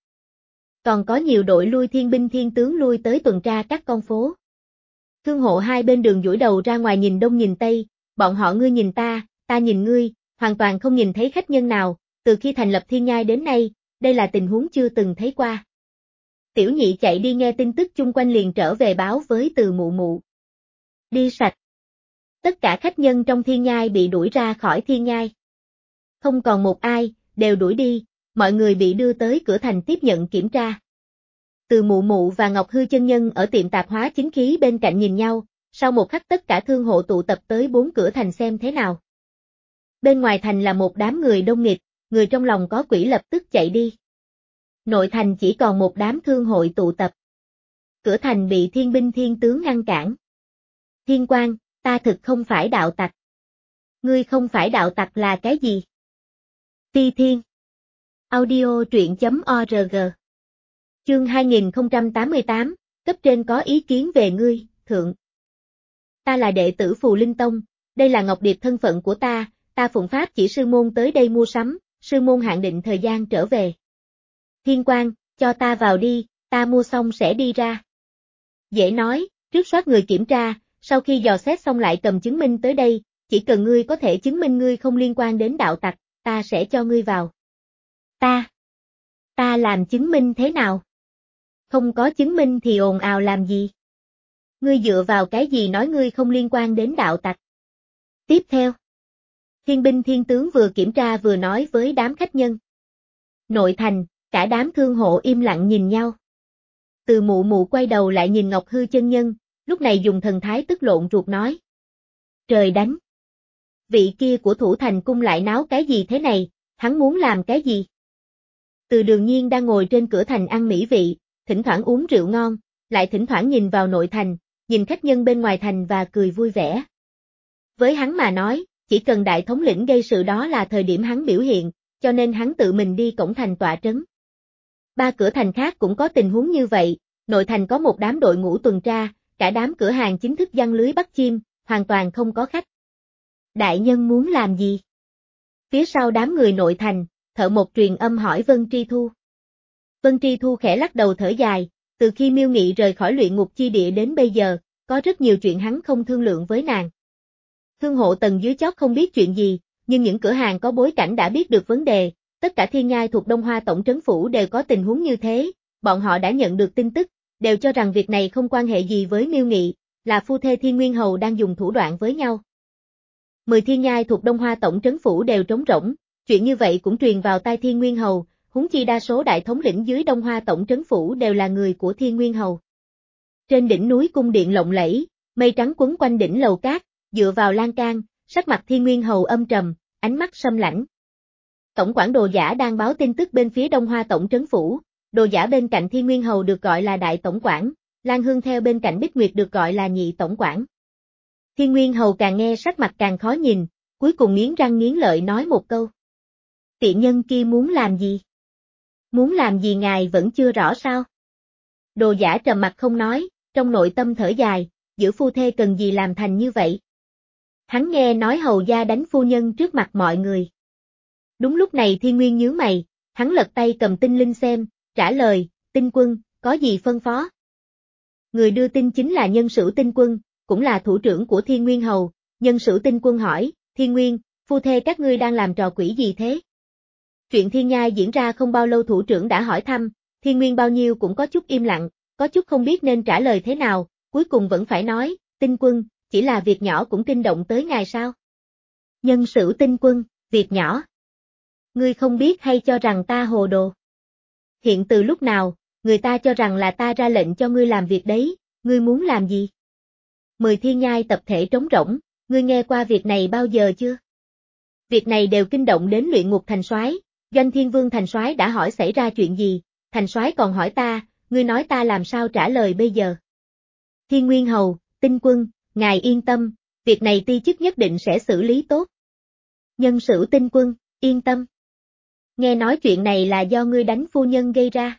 Còn có nhiều đội lui thiên binh thiên tướng lui tới tuần tra các con phố. Thương hộ hai bên đường duỗi đầu ra ngoài nhìn đông nhìn tây, bọn họ ngươi nhìn ta, ta nhìn ngươi, hoàn toàn không nhìn thấy khách nhân nào, từ khi thành lập Thiên Nhai đến nay, đây là tình huống chưa từng thấy qua. Tiểu Nhị chạy đi nghe tin tức chung quanh liền trở về báo với Từ Mụ Mụ. Đi sạch. Tất cả khách nhân trong Thiên Nhai bị đuổi ra khỏi Thiên Nhai. Không còn một ai, đều đuổi đi, mọi người bị đưa tới cửa thành tiếp nhận kiểm tra. Từ Mụ Mụ và Ngọc Hư chân nhân ở tiệm tạp hóa chính khí bên cạnh nhìn nhau, sau một khắc tất cả thương hộ tụ tập tới bốn cửa thành xem thế nào. Bên ngoài thành là một đám người đông nghịt, người trong lòng có quỷ lập tức chạy đi. Nội thành chỉ còn một đám thương hội tụ tập. Cửa thành bị thiên binh thiên tướng ngăn cản. Thiên Quang, ta thực không phải đạo tặc. Ngươi không phải đạo tặc là cái gì? Ti Thiên. Audio truyện chấm org. Chương hai nghìn không trăm tám mươi tám, cấp trên có ý kiến về ngươi, thượng. Ta là đệ tử Phù Linh Tông, đây là Ngọc Điệp thân phận của ta, ta phụng pháp chỉ sư môn tới đây mua sắm, sư môn hạn định thời gian trở về. Thiên Quang, cho ta vào đi, ta mua xong sẽ đi ra. Dễ nói, trước soát người kiểm tra, sau khi dò xét xong lại cầm chứng minh tới đây, chỉ cần ngươi có thể chứng minh ngươi không liên quan đến đạo tặc, ta sẽ cho ngươi vào. Ta? Ta làm chứng minh thế nào? Không có chứng minh thì ồn ào làm gì? Ngươi dựa vào cái gì nói ngươi không liên quan đến đạo tặc? Tiếp theo. Thiên binh thiên tướng vừa kiểm tra vừa nói với đám khách nhân. Nội thành, cả đám thương hộ im lặng nhìn nhau. Từ Mụ Mụ quay đầu lại nhìn Ngọc Hư chân nhân, lúc này dùng thần thái tức lộn ruột nói. Trời đánh! Vị kia của thủ thành cung lại náo cái gì thế này, hắn muốn làm cái gì? Từ Đường Nhiên đang ngồi trên cửa thành ăn mỹ vị, thỉnh thoảng uống rượu ngon, lại thỉnh thoảng nhìn vào nội thành, nhìn khách nhân bên ngoài thành và cười vui vẻ. Với hắn mà nói, chỉ cần đại thống lĩnh gây sự đó là thời điểm hắn biểu hiện, cho nên hắn tự mình đi cổng thành tọa trấn. Ba cửa thành khác cũng có tình huống như vậy, nội thành có một đám đội ngũ tuần tra, cả đám cửa hàng chính thức giăng lưới bắt chim, hoàn toàn không có khách. Đại nhân muốn làm gì? Phía sau đám người nội thành, Thợ Một truyền âm hỏi Vân Tri Thu. Vân Tri Thu khẽ lắc đầu thở dài, từ khi Miêu Nghị rời khỏi luyện ngục chi địa đến bây giờ, có rất nhiều chuyện hắn không thương lượng với nàng. Thương hộ tầng dưới chót không biết chuyện gì, nhưng những cửa hàng có bối cảnh đã biết được vấn đề, tất cả thiên nhai thuộc Đông Hoa Tổng trấn phủ đều có tình huống như thế, bọn họ đã nhận được tin tức, đều cho rằng việc này không quan hệ gì với Miêu Nghị, là phu thê Thiên Nguyên Hầu đang dùng thủ đoạn với nhau. Mười thiên nhai thuộc Đông Hoa Tổng trấn phủ đều trống rỗng, chuyện như vậy cũng truyền vào tai Thiên Nguyên Hầu, huống chi đa số đại thống lĩnh dưới Đông Hoa Tổng trấn phủ đều là người của Thiên Nguyên Hầu. Trên đỉnh núi cung điện lộng lẫy, mây trắng quấn quanh đỉnh lầu cát, dựa vào lan can, sắc mặt Thiên Nguyên Hầu âm trầm, ánh mắt sâm lãnh. Tổng quản Đồ Giả đang báo tin tức bên phía Đông Hoa Tổng trấn phủ, Đồ Giả bên cạnh Thiên Nguyên Hầu được gọi là đại tổng quản, Lan Hương theo bên cạnh Bích Nguyệt được gọi là nhị tổng quản. Thiên Nguyên Hầu càng nghe sắc mặt càng khó nhìn, cuối cùng nghiến răng nghiến lợi nói một câu. Tiện nhân kia muốn làm gì? Muốn làm gì ngài vẫn chưa rõ sao? Đồ Giả trầm mặt không nói, trong nội tâm thở dài, giữa phu thê cần gì làm thành như vậy? Hắn nghe nói hầu gia đánh phu nhân trước mặt mọi người. Đúng lúc này Thiên Nguyên nhướng mày, hắn lật tay cầm tinh linh xem, trả lời, Tinh Quân, có gì phân phó? Người đưa tin chính là Nhân Sửu Tinh Quân, cũng là thủ trưởng của Thiên Nguyên Hầu. Nhân Sửu Tinh Quân hỏi, Thiên Nguyên, phu thê các ngươi đang làm trò quỷ gì thế? Chuyện Thiên Nhai diễn ra không bao lâu thủ trưởng đã hỏi thăm, Thiên Nguyên bao nhiêu cũng có chút im lặng, có chút không biết nên trả lời thế nào, cuối cùng vẫn phải nói, Tinh Quân, chỉ là việc nhỏ cũng kinh động tới ngài sao? Nhân Sửu Tinh Quân, việc nhỏ. Ngươi không biết hay cho rằng ta hồ đồ? Hiện từ lúc nào, người ta cho rằng là ta ra lệnh cho ngươi làm việc đấy, ngươi muốn làm gì? Mười thiên nhai tập thể trống rỗng, ngươi nghe qua việc này bao giờ chưa? Việc này đều kinh động đến luyện ngục thành soái, Doanh Thiên Vương thành soái đã hỏi xảy ra chuyện gì, thành soái còn hỏi ta, ngươi nói ta làm sao trả lời bây giờ? Thiên Nguyên Hầu, Tinh Quân, ngài yên tâm, việc này ti chức nhất định sẽ xử lý tốt. Nhân Sửu Tinh Quân, yên tâm. Nghe nói chuyện này là do ngươi đánh phu nhân gây ra.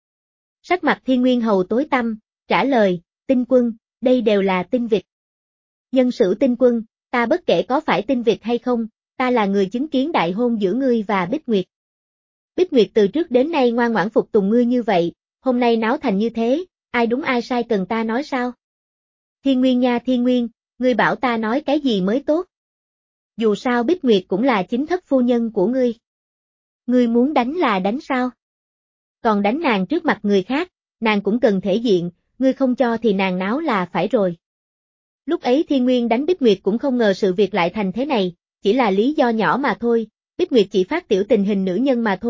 Sắc mặt Thiên Nguyên Hầu tối tăm, trả lời, Tinh Quân, đây đều là tin vịt. Nhân Sửu Tinh Quân, ta bất kể có phải tin vịt hay không, ta là người chứng kiến đại hôn giữa ngươi và Bích Nguyệt. Bích Nguyệt từ trước đến nay ngoan ngoãn phục tùng ngươi như vậy, hôm nay náo thành như thế, ai đúng ai sai cần ta nói sao? Thiên Nguyên nha Thiên Nguyên, ngươi bảo ta nói cái gì mới tốt? Dù sao Bích Nguyệt cũng là chính thất phu nhân của ngươi. Ngươi muốn đánh là đánh sao? Còn đánh nàng trước mặt người khác, nàng cũng cần thể diện, ngươi không cho thì nàng náo là phải rồi. Lúc ấy Thiên Nguyên đánh Bích Nguyệt cũng không ngờ sự việc lại thành thế này, chỉ là lý do nhỏ mà thôi, Bích Nguyệt chỉ phát tiểu tình hình nữ nhân mà thôi,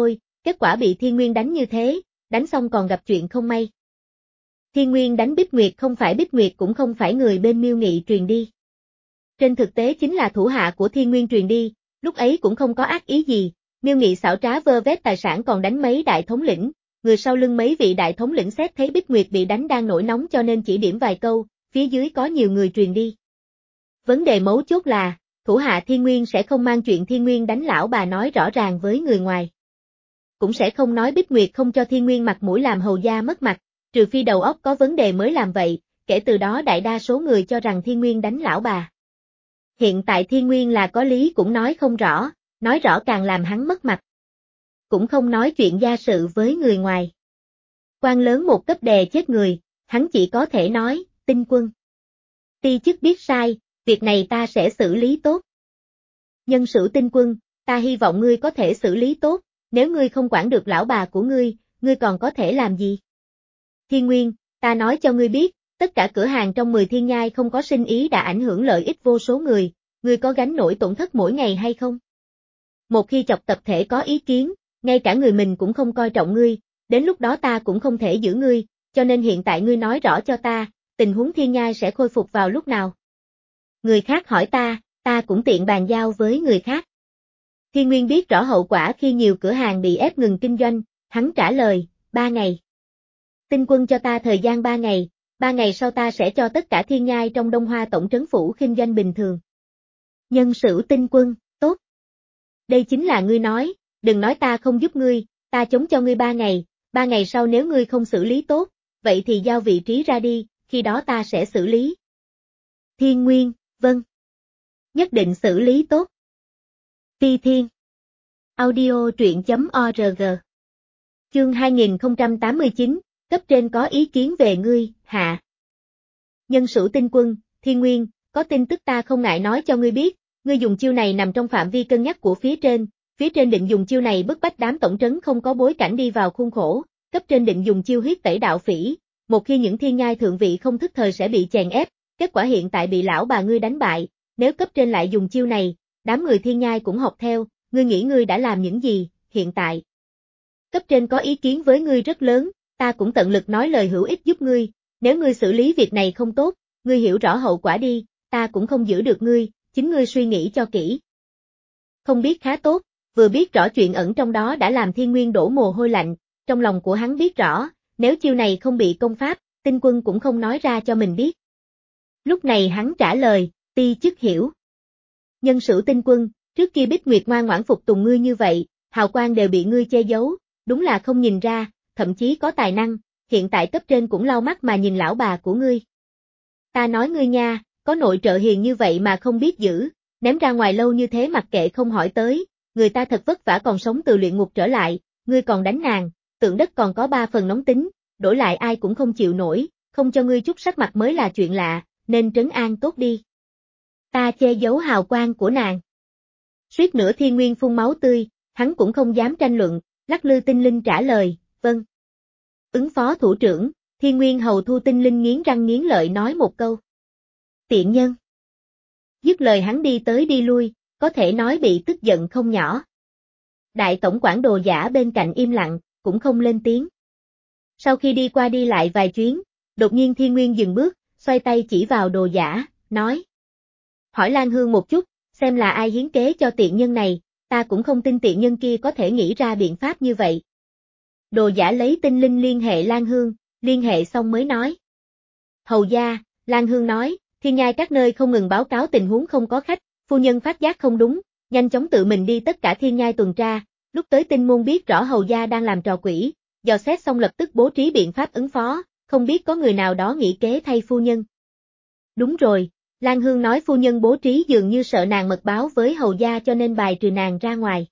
kết quả bị Thiên Nguyên đánh như thế, đánh xong còn gặp chuyện không may. Thiên Nguyên đánh Bích Nguyệt không phải Bích Nguyệt cũng không phải người bên Miêu Nghị truyền đi. Trên thực tế chính là thủ hạ của Thiên Nguyên truyền đi, lúc ấy cũng không có ác ý gì, Miêu Nghị xảo trá vơ vét tài sản còn đánh mấy đại thống lĩnh, người sau lưng mấy vị đại thống lĩnh xét thấy Bích Nguyệt bị đánh đang nổi nóng cho nên chỉ điểm vài câu, phía dưới có nhiều người truyền đi. Vấn đề mấu chốt là, thủ hạ Thiên Nguyên sẽ không mang chuyện Thiên Nguyên đánh lão bà nói rõ ràng với người ngoài. Cũng sẽ không nói Bích Nguyệt không cho Thiên Nguyên mặt mũi làm hầu gia mất mặt, trừ phi đầu óc có vấn đề mới làm vậy, kể từ đó đại đa số người cho rằng Thiên Nguyên đánh lão bà. Hiện tại Thiên Nguyên là có lý cũng nói không rõ, nói rõ càng làm hắn mất mặt. Cũng không nói chuyện gia sự với người ngoài. Quan lớn một cấp đè chết người, hắn chỉ có thể nói, Tinh Quân. Ti chức biết sai, việc này ta sẽ xử lý tốt. Nhân sự Tinh Quân, ta hy vọng ngươi có thể xử lý tốt, nếu ngươi không quản được lão bà của ngươi, ngươi còn có thể làm gì? Thiên Nguyên, ta nói cho ngươi biết, tất cả cửa hàng trong mười thiên nhai không có sinh ý đã ảnh hưởng lợi ích vô số người, ngươi có gánh nổi tổn thất mỗi ngày hay không? Một khi chọc tập thể có ý kiến, ngay cả người mình cũng không coi trọng ngươi, đến lúc đó ta cũng không thể giữ ngươi, cho nên hiện tại ngươi nói rõ cho ta, tình huống thiên nhai sẽ khôi phục vào lúc nào? Người khác hỏi ta, ta cũng tiện bàn giao với người khác. Thiên Nguyên biết rõ hậu quả khi nhiều cửa hàng bị ép ngừng kinh doanh, hắn trả lời, ba ngày. Tinh Quân cho ta thời gian ba ngày, ba ngày sau ta sẽ cho tất cả thiên nhai trong Đông Hoa tổng trấn phủ kinh doanh bình thường. Nhân sự Tinh Quân, tốt. Đây chính là ngươi nói, đừng nói ta không giúp ngươi, ta chống cho ngươi ba ngày, ba ngày sau nếu ngươi không xử lý tốt, vậy thì giao vị trí ra đi, khi đó ta sẽ xử lý. Thiên Nguyên, vâng. Nhất định xử lý tốt. Phi Thiên. Audio truyện.org. Chương hai nghìn không trăm tám mươi chín, cấp trên có ý kiến về ngươi, hạ. Nhân sự Tinh Quân, Thiên Nguyên, có tin tức ta không ngại nói cho ngươi biết, ngươi dùng chiêu này nằm trong phạm vi cân nhắc của phía trên, phía trên định dùng chiêu này bức bách đám tổng trấn không có bối cảnh đi vào khuôn khổ, cấp trên định dùng chiêu huyết tẩy đạo phỉ, một khi những thiên nhai thượng vị không thức thời sẽ bị chèn ép, kết quả hiện tại bị lão bà ngươi đánh bại, nếu cấp trên lại dùng chiêu này, đám người thiên nhai cũng học theo, ngươi nghĩ ngươi đã làm những gì, hiện tại. Cấp trên có ý kiến với ngươi rất lớn, ta cũng tận lực nói lời hữu ích giúp ngươi, nếu ngươi xử lý việc này không tốt, ngươi hiểu rõ hậu quả đi, ta cũng không giữ được ngươi, chính ngươi suy nghĩ cho kỹ. Không biết khá tốt, vừa biết rõ chuyện ẩn trong đó đã làm Thiên Nguyên đổ mồ hôi lạnh, trong lòng của hắn biết rõ, nếu chiêu này không bị công pháp, Tinh Quân cũng không nói ra cho mình biết. Lúc này hắn trả lời, ti chức hiểu. Nhân sự Tinh Quân, trước kia Bích Nguyệt ngoan ngoãn phục tùng ngươi như vậy, hào quang đều bị ngươi che giấu, đúng là không nhìn ra, thậm chí có tài năng, hiện tại cấp trên cũng lau mắt mà nhìn lão bà của ngươi. Ta nói ngươi nha, có nội trợ hiền như vậy mà không biết giữ, ném ra ngoài lâu như thế mặc kệ không hỏi tới, người ta thật vất vả còn sống từ luyện ngục trở lại, ngươi còn đánh nàng, tượng đất còn có ba phần nóng tính, đổi lại ai cũng không chịu nổi, không cho ngươi chút sắc mặt mới là chuyện lạ, nên trấn an tốt đi. Ta che giấu hào quang của nàng. Suýt nữa Thiên Nguyên phun máu tươi, hắn cũng không dám tranh luận, lắc lư tinh linh trả lời, vâng. Ứng phó thủ trưởng, Thiên Nguyên hầu thu tinh linh nghiến răng nghiến lợi nói một câu. Tiện nhân. Dứt lời hắn đi tới đi lui, có thể nói bị tức giận không nhỏ. Đại tổng quản đồ giả bên cạnh im lặng, cũng không lên tiếng. Sau khi đi qua đi lại vài chuyến, đột nhiên Thiên Nguyên dừng bước, xoay tay chỉ vào đồ giả, nói. Hỏi Lan Hương một chút, xem là ai hiến kế cho tiện nhân này, ta cũng không tin tiện nhân kia có thể nghĩ ra biện pháp như vậy. Đồ giả lấy tinh linh liên hệ Lan Hương, liên hệ xong mới nói. Hầu gia, Lan Hương nói, thiên nhai các nơi không ngừng báo cáo tình huống không có khách, phu nhân phát giác không đúng, nhanh chóng tự mình đi tất cả thiên nhai tuần tra, lúc tới tinh môn biết rõ hầu gia đang làm trò quỷ, dò xét xong lập tức bố trí biện pháp ứng phó, không biết có người nào đó nghĩ kế thay phu nhân. Đúng rồi, Lan Hương nói phu nhân bố trí dường như sợ nàng mật báo với hầu gia cho nên bài trừ nàng ra ngoài.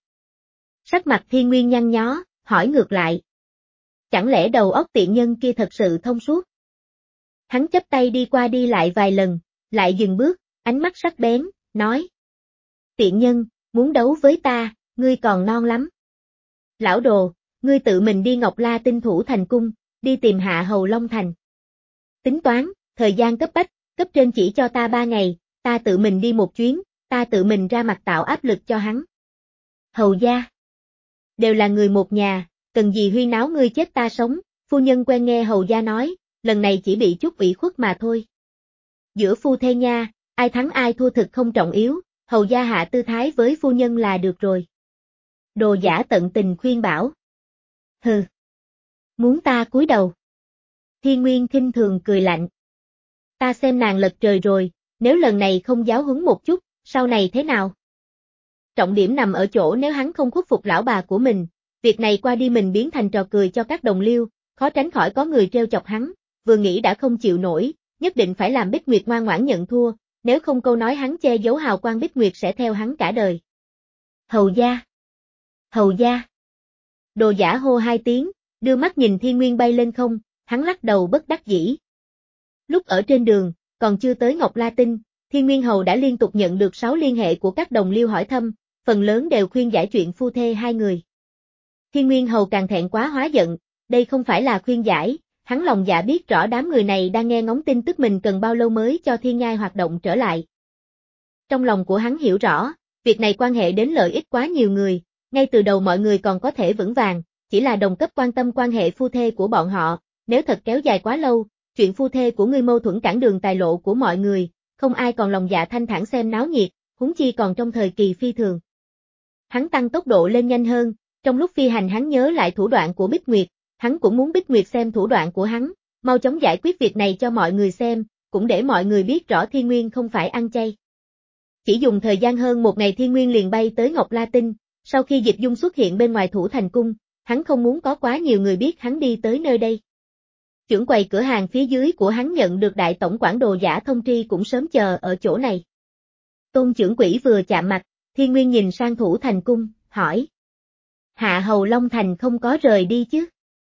Sắc mặt Thiên Nguyên nhăn nhó, hỏi ngược lại. Chẳng lẽ đầu óc tiện nhân kia thật sự thông suốt? Hắn chắp tay đi qua đi lại vài lần, lại dừng bước, ánh mắt sắc bén, nói. Tiện nhân, muốn đấu với ta, ngươi còn non lắm. Lão đồ, ngươi tự mình đi Ngọc La Tinh Thủ Thành Cung, đi tìm Hạ Hầu Long Thành. Tính toán, thời gian cấp bách, cấp trên chỉ cho ta ba ngày, ta tự mình đi một chuyến, ta tự mình ra mặt tạo áp lực cho hắn. Hầu gia. Đều là người một nhà, cần gì huyên náo ngươi chết ta sống, phu nhân quen nghe hầu gia nói, lần này chỉ bị chút ủy khuất mà thôi. Giữa phu thê nha, ai thắng ai thua thực không trọng yếu, hầu gia hạ tư thái với phu nhân là được rồi. Đồ giả tận tình khuyên bảo. Hừ. Muốn ta cúi đầu. Thiên Nguyên khinh thường cười lạnh. Ta xem nàng lật trời rồi, nếu lần này không giáo huấn một chút, sau này thế nào? Trọng điểm nằm ở chỗ nếu hắn không khuất phục lão bà của mình, việc này qua đi mình biến thành trò cười cho các đồng liêu, khó tránh khỏi có người trêu chọc hắn, vừa nghĩ đã không chịu nổi, nhất định phải làm Bích Nguyệt ngoan ngoãn nhận thua, nếu không câu nói hắn che giấu hào quang Bích Nguyệt sẽ theo hắn cả đời. Hầu gia! Hầu gia! Đồ giả hô hai tiếng, đưa mắt nhìn Thiên Nguyên bay lên không, hắn lắc đầu bất đắc dĩ. Lúc ở trên đường, còn chưa tới Ngọc La Tinh, Thiên Nguyên Hầu đã liên tục nhận được sáu liên hệ của các đồng liêu hỏi thăm, phần lớn đều khuyên giải chuyện phu thê hai người. Thiên Nguyên Hầu càng thẹn quá hóa giận, đây không phải là khuyên giải, hắn lòng dạ biết rõ đám người này đang nghe ngóng tin tức mình cần bao lâu mới cho thiên nhai hoạt động trở lại. Trong lòng của hắn hiểu rõ, việc này quan hệ đến lợi ích quá nhiều người, ngay từ đầu mọi người còn có thể vững vàng, chỉ là đồng cấp quan tâm quan hệ phu thê của bọn họ, nếu thật kéo dài quá lâu, chuyện phu thê của ngươi mâu thuẫn cản đường tài lộ của mọi người, không ai còn lòng dạ thanh thản xem náo nhiệt, huống chi còn trong thời kỳ phi thường. Hắn tăng tốc độ lên nhanh hơn, trong lúc phi hành hắn nhớ lại thủ đoạn của Bích Nguyệt, hắn cũng muốn Bích Nguyệt xem thủ đoạn của hắn, mau chóng giải quyết việc này cho mọi người xem, cũng để mọi người biết rõ Thiên Nguyên không phải ăn chay. Chỉ dùng thời gian hơn một ngày Thiên Nguyên liền bay tới Ngọc La Tinh, sau khi Dịch Dung xuất hiện bên ngoài Thủ Thành Cung, hắn không muốn có quá nhiều người biết hắn đi tới nơi đây. Trưởng quầy cửa hàng phía dưới của hắn nhận được đại tổng quản Đồ giả thông tri cũng sớm chờ ở chỗ này. Tôn trưởng quỹ vừa chạm mặt, Thiên Nguyên nhìn sang Thủ Thành Cung, hỏi. Hạ hầu Long Thành không có rời đi chứ?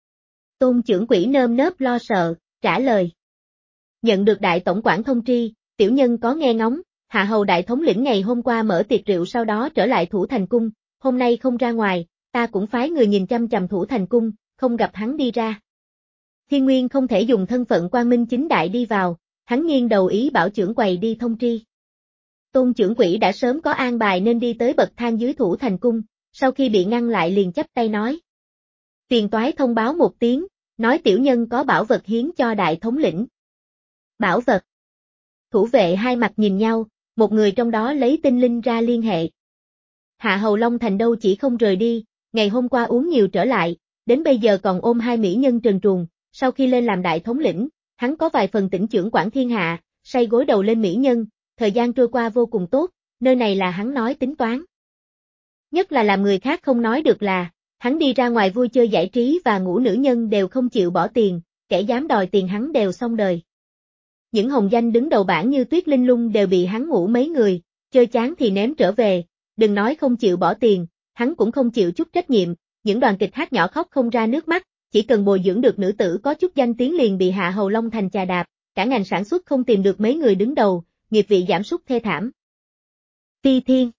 Tôn trưởng quỹ nơm nớp lo sợ, trả lời. Nhận được đại tổng quản thông tri, tiểu nhân có nghe ngóng, hạ hầu đại thống lĩnh ngày hôm qua mở tiệc rượu sau đó trở lại Thủ Thành Cung, hôm nay không ra ngoài, ta cũng phái người nhìn chăm chằm Thủ Thành Cung, không gặp hắn đi ra. Thiên Nguyên không thể dùng thân phận quang minh chính đại đi vào, hắn nghiêng đầu ý bảo trưởng quầy đi thông tri. Tôn trưởng quỹ đã sớm có an bài nên đi tới bậc thang dưới Thủ Thành Cung, sau khi bị ngăn lại liền chắp tay nói. Phiền toái thông báo một tiếng, nói tiểu nhân có bảo vật hiến cho đại thống lĩnh. Bảo vật. Thủ vệ hai mặt nhìn nhau, một người trong đó lấy tinh linh ra liên hệ. Hạ hầu Long Thành đâu chỉ không rời đi, ngày hôm qua uống nhiều trở lại, đến bây giờ còn ôm hai mỹ nhân trần truồng, sau khi lên làm đại thống lĩnh, hắn có vài phần tỉnh trưởng quản thiên hạ, say gối đầu lên mỹ nhân, thời gian trôi qua vô cùng tốt, nơi này là hắn nói tính toán. Nhất là làm người khác không nói được là, hắn đi ra ngoài vui chơi giải trí và ngủ nữ nhân đều không chịu bỏ tiền, kẻ dám đòi tiền hắn đều xong đời. Những hồng danh đứng đầu bảng như Tuyết Linh Lung đều bị hắn ngủ mấy người, chơi chán thì ném trở về, đừng nói không chịu bỏ tiền, hắn cũng không chịu chút trách nhiệm, những đoàn kịch hát nhỏ khóc không ra nước mắt, chỉ cần bồi dưỡng được nữ tử có chút danh tiếng liền bị Hạ hầu Long Thành chà đạp, cả ngành sản xuất không tìm được mấy người đứng đầu, nghiệp vị giảm sút thê thảm. Phi Thiên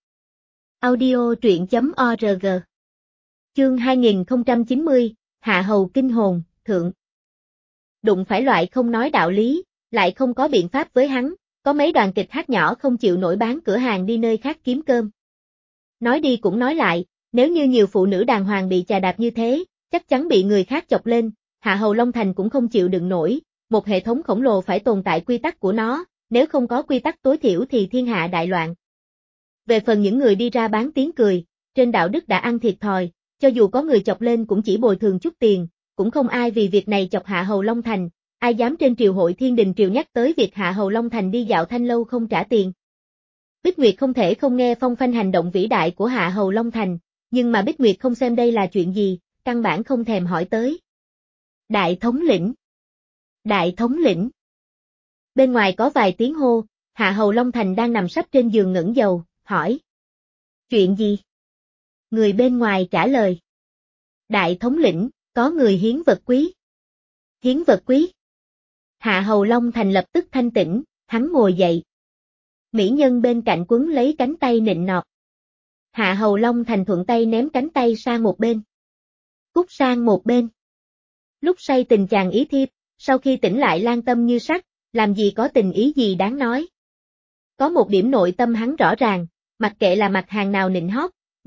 Audio truyện.org Chương hai nghìn không trăm chín mươi, Hạ hầu kinh hồn, thượng. Đụng phải loại không nói đạo lý, lại không có biện pháp với hắn, có mấy đoàn kịch hát nhỏ không chịu nổi bán cửa hàng đi nơi khác kiếm cơm. Nói đi cũng nói lại, nếu như nhiều phụ nữ đàng hoàng bị chà đạp như thế, chắc chắn bị người khác chọc lên, Hạ hầu Long Thành cũng không chịu đựng nổi, một hệ thống khổng lồ phải tồn tại quy tắc của nó, nếu không có quy tắc tối thiểu thì thiên hạ đại loạn. Về phần những người đi ra bán tiếng cười, trên đạo đức đã ăn thiệt thòi, cho dù có người chọc lên cũng chỉ bồi thường chút tiền, cũng không ai vì việc này chọc Hạ hầu Long Thành, ai dám trên triều hội Thiên Đình triều nhắc tới việc Hạ hầu Long Thành đi dạo thanh lâu không trả tiền. Bích Nguyệt không thể không nghe phong phanh hành động vĩ đại của Hạ hầu Long Thành, nhưng mà Bích Nguyệt không xem đây là chuyện gì, căn bản không thèm hỏi tới. Đại thống lĩnh! Đại thống lĩnh! Bên ngoài có vài tiếng hô, Hạ hầu Long Thành đang nằm sấp trên giường ngẩng đầu, hỏi. Chuyện gì? Người bên ngoài trả lời. Đại thống lĩnh, có người hiến vật quý. Hiến vật quý? Hạ hầu Long Thành lập tức thanh tỉnh, hắn ngồi dậy. Mỹ nhân bên cạnh quấn lấy cánh tay nịnh nọt. Hạ hầu Long Thành thuận tay ném cánh tay sang một bên. Cút sang một bên. Lúc say tình chàng ý thiếp, sau khi tỉnh lại lan tâm như sắt, làm gì có tình ý gì đáng nói. Có một điểm nội tâm hắn rõ ràng, mặc kệ là mặt hàng nào nịnh hót,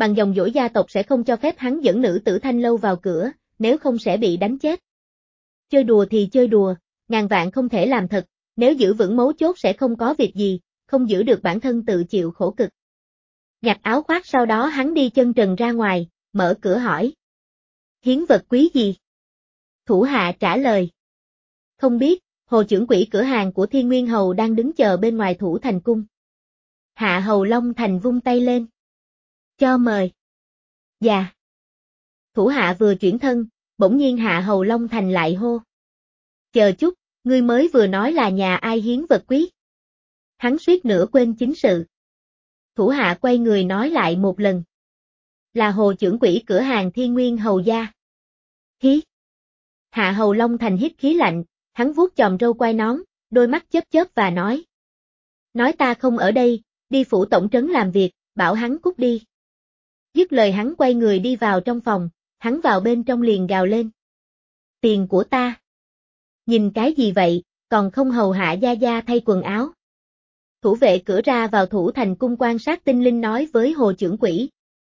bằng dòng dõi gia tộc sẽ không cho phép hắn dẫn nữ tử Thanh lâu vào cửa, nếu không sẽ bị đánh chết. Chơi đùa thì chơi đùa, ngàn vạn không thể làm thật, nếu giữ vững mấu chốt sẽ không có việc gì, không giữ được bản thân tự chịu khổ cực. Nhặt áo khoác sau đó hắn đi chân trần ra ngoài, mở cửa hỏi. Hiến vật quý gì? Thủ hạ trả lời. Không biết, Hồ trưởng quỹ cửa hàng của Thiên Nguyên Hầu đang đứng chờ bên ngoài Thủ Thành cung. Hạ Hầu Long Thành vung tay lên. Cho mời. Dạ. Thủ hạ vừa chuyển thân, bỗng nhiên Hạ Hầu Long Thành lại hô. Chờ chút, ngươi mới vừa nói là nhà ai hiến vật quý. Hắn suýt nữa quên chính sự. Thủ hạ quay người nói lại một lần. Là Hồ trưởng quỹ cửa hàng Thiên Nguyên Hầu gia. Hí. Hạ Hầu Long Thành hít khí lạnh, hắn vuốt chòm râu quai nón, đôi mắt chớp chớp và nói. Nói ta không ở đây, đi phủ tổng trấn làm việc, bảo hắn cút đi. Dứt lời hắn quay người đi vào trong phòng, hắn vào bên trong liền gào lên. Tiền của ta. Nhìn cái gì vậy, còn không hầu hạ gia gia thay quần áo. Thủ vệ cửa ra vào Thủ Thành cung quan sát tinh linh nói với Hồ trưởng quỹ.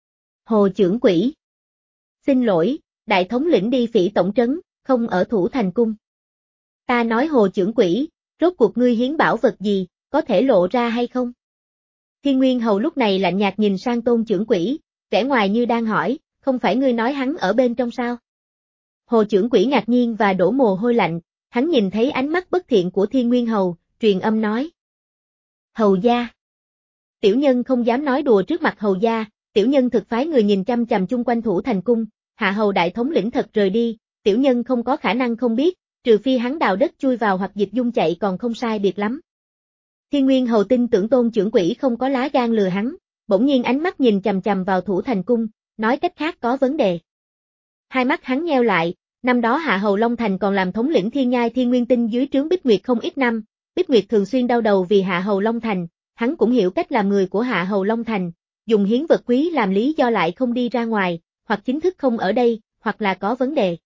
Hồ trưởng quỹ. Xin lỗi, đại thống lĩnh đi Phỉ tổng trấn, không ở Thủ Thành cung. Ta nói Hồ trưởng quỹ, rốt cuộc ngươi hiến bảo vật gì, có thể lộ ra hay không? Thiên Nguyên Hầu lúc này lạnh nhạt nhìn sang Tôn trưởng quỹ, vẻ ngoài như đang hỏi, không phải ngươi nói hắn ở bên trong sao? Hồ trưởng quỹ ngạc nhiên và đổ mồ hôi lạnh, hắn nhìn thấy ánh mắt bất thiện của Thiên Nguyên Hầu, truyền âm nói. Hầu gia. Tiểu nhân không dám nói đùa trước mặt hầu gia, tiểu nhân thực phái người nhìn chăm chằm chung quanh Thủ Thành cung, Hạ Hầu đại thống lĩnh thật rời đi, tiểu nhân không có khả năng không biết, trừ phi hắn đào đất chui vào hoặc dịch dung chạy còn không sai biệt lắm. Thiên Nguyên Hầu tin tưởng Tôn trưởng quỹ không có lá gan lừa hắn, bỗng nhiên ánh mắt nhìn chằm chằm vào Thủ Thành cung, nói cách khác có vấn đề. Hai mắt hắn nheo lại, năm đó Hạ Hầu Long Thành còn làm thống lĩnh Thiên Nhai Thiên Nguyên Tinh dưới trướng Bích Nguyệt không ít năm, Bích Nguyệt thường xuyên đau đầu vì Hạ Hầu Long Thành, hắn cũng hiểu cách làm người của Hạ Hầu Long Thành, dùng hiến vật quý làm lý do lại không đi ra ngoài, hoặc chính thức không ở đây, hoặc là có vấn đề.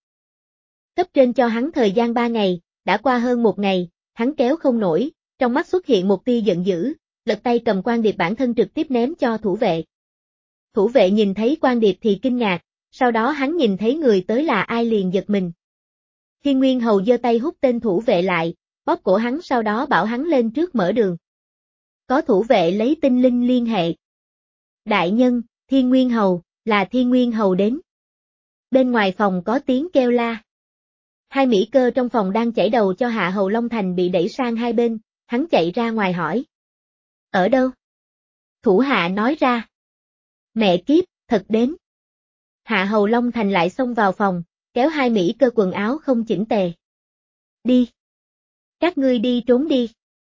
Cấp trên cho hắn thời gian ba ngày, đã qua hơn một ngày, hắn kéo không nổi, trong mắt xuất hiện một tia giận dữ, lật tay cầm quan điệp bản thân trực tiếp ném cho thủ vệ. Thủ vệ nhìn thấy quan điệp thì kinh ngạc, sau đó hắn nhìn thấy người tới là ai liền giật mình. Thiên Nguyên Hầu giơ tay hút tên thủ vệ lại, bóp cổ hắn sau đó bảo hắn lên trước mở đường. Có thủ vệ lấy tinh linh liên hệ. Đại nhân, Thiên Nguyên Hầu, là Thiên Nguyên Hầu đến. Bên ngoài phòng có tiếng kêu la. Hai mỹ cơ trong phòng đang chảy đầu cho Hạ Hầu Long Thành bị đẩy sang hai bên, hắn chạy ra ngoài hỏi. Ở đâu? Thủ hạ nói ra. Mẹ kiếp, thật đến. Hạ Hầu Long Thành lại xông vào phòng, kéo hai mỹ cơ quần áo không chỉnh tề. Đi. Các ngươi đi trốn đi.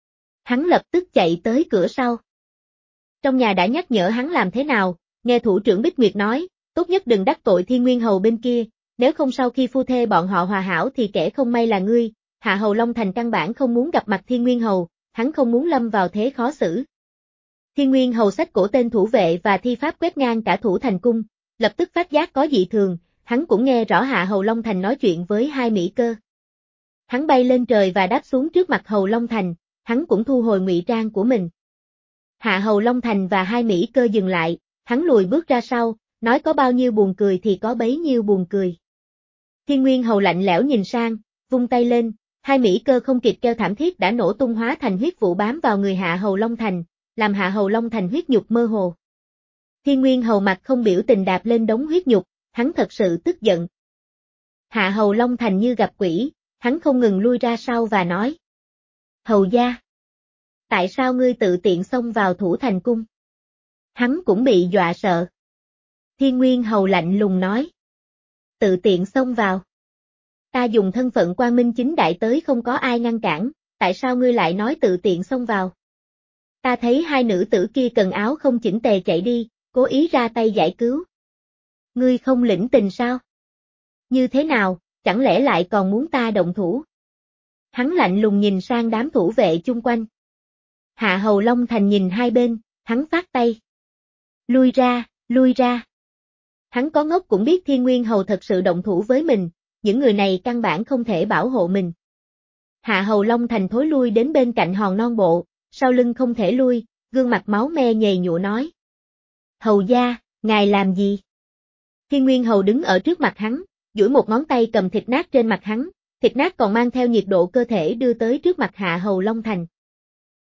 Hắn lập tức chạy tới cửa sau. Trong nhà đã nhắc nhở hắn làm thế nào, nghe thủ trưởng Bích Nguyệt nói, tốt nhất đừng đắc tội Thiên Nguyên Hầu bên kia, nếu không sau khi phu thê bọn họ hòa hảo thì kẻ không may là ngươi. Hạ Hầu Long Thành căn bản không muốn gặp mặt Thiên Nguyên Hầu, hắn không muốn lâm vào thế khó xử. Thiên Nguyên Hầu xách cổ tên thủ vệ và thi pháp quét ngang cả Thủ Thành cung, lập tức phát giác có dị thường, hắn cũng nghe rõ Hạ Hầu Long Thành nói chuyện với hai mỹ cơ. Hắn bay lên trời và đáp xuống trước mặt Hầu Long Thành, hắn cũng thu hồi ngụy trang của mình. Hạ Hầu Long Thành và hai mỹ cơ dừng lại, hắn lùi bước ra sau, nói có bao nhiêu buồn cười thì có bấy nhiêu buồn cười. Thiên Nguyên Hầu lạnh lẽo nhìn sang, vung tay lên, hai mỹ cơ không kịp kêu thảm thiết đã nổ tung hóa thành huyết vụ bám vào người Hạ Hầu Long Thành, làm Hạ Hầu Long Thành huyết nhục mơ hồ. Thiên Nguyên Hầu mặt không biểu tình đạp lên đống huyết nhục, hắn thật sự tức giận. Hạ Hầu Long Thành như gặp quỷ, hắn không ngừng lui ra sau và nói. Hầu gia. Tại sao ngươi tự tiện xông vào Thủ Thành cung? Hắn cũng bị dọa sợ. Thiên Nguyên Hầu lạnh lùng nói. Tự tiện xông vào. Ta dùng thân phận quang minh chính đại tới không có ai ngăn cản, tại sao ngươi lại nói tự tiện xông vào? Ta thấy hai nữ tử kia cần áo không chỉnh tề chạy đi, cố ý ra tay giải cứu. Ngươi không lĩnh tình sao? Như thế nào, chẳng lẽ lại còn muốn ta động thủ? Hắn lạnh lùng nhìn sang đám thủ vệ chung quanh. Hạ Hầu Long Thành nhìn hai bên, hắn phát tay. Lui ra, lui ra. Hắn có ngốc cũng biết Thiên Nguyên Hầu thật sự động thủ với mình, những người này căn bản không thể bảo hộ mình. Hạ Hầu Long Thành thối lui đến bên cạnh hòn non bộ, sau lưng không thể lui, gương mặt máu me nhầy nhụa nói. Hầu gia, ngài Ngài làm gì? Thiên Nguyên Hầu đứng ở trước mặt hắn, duỗi một ngón tay cầm thịt nát trên mặt hắn, thịt nát còn mang theo nhiệt độ cơ thể đưa tới trước mặt Hạ Hầu Long Thành,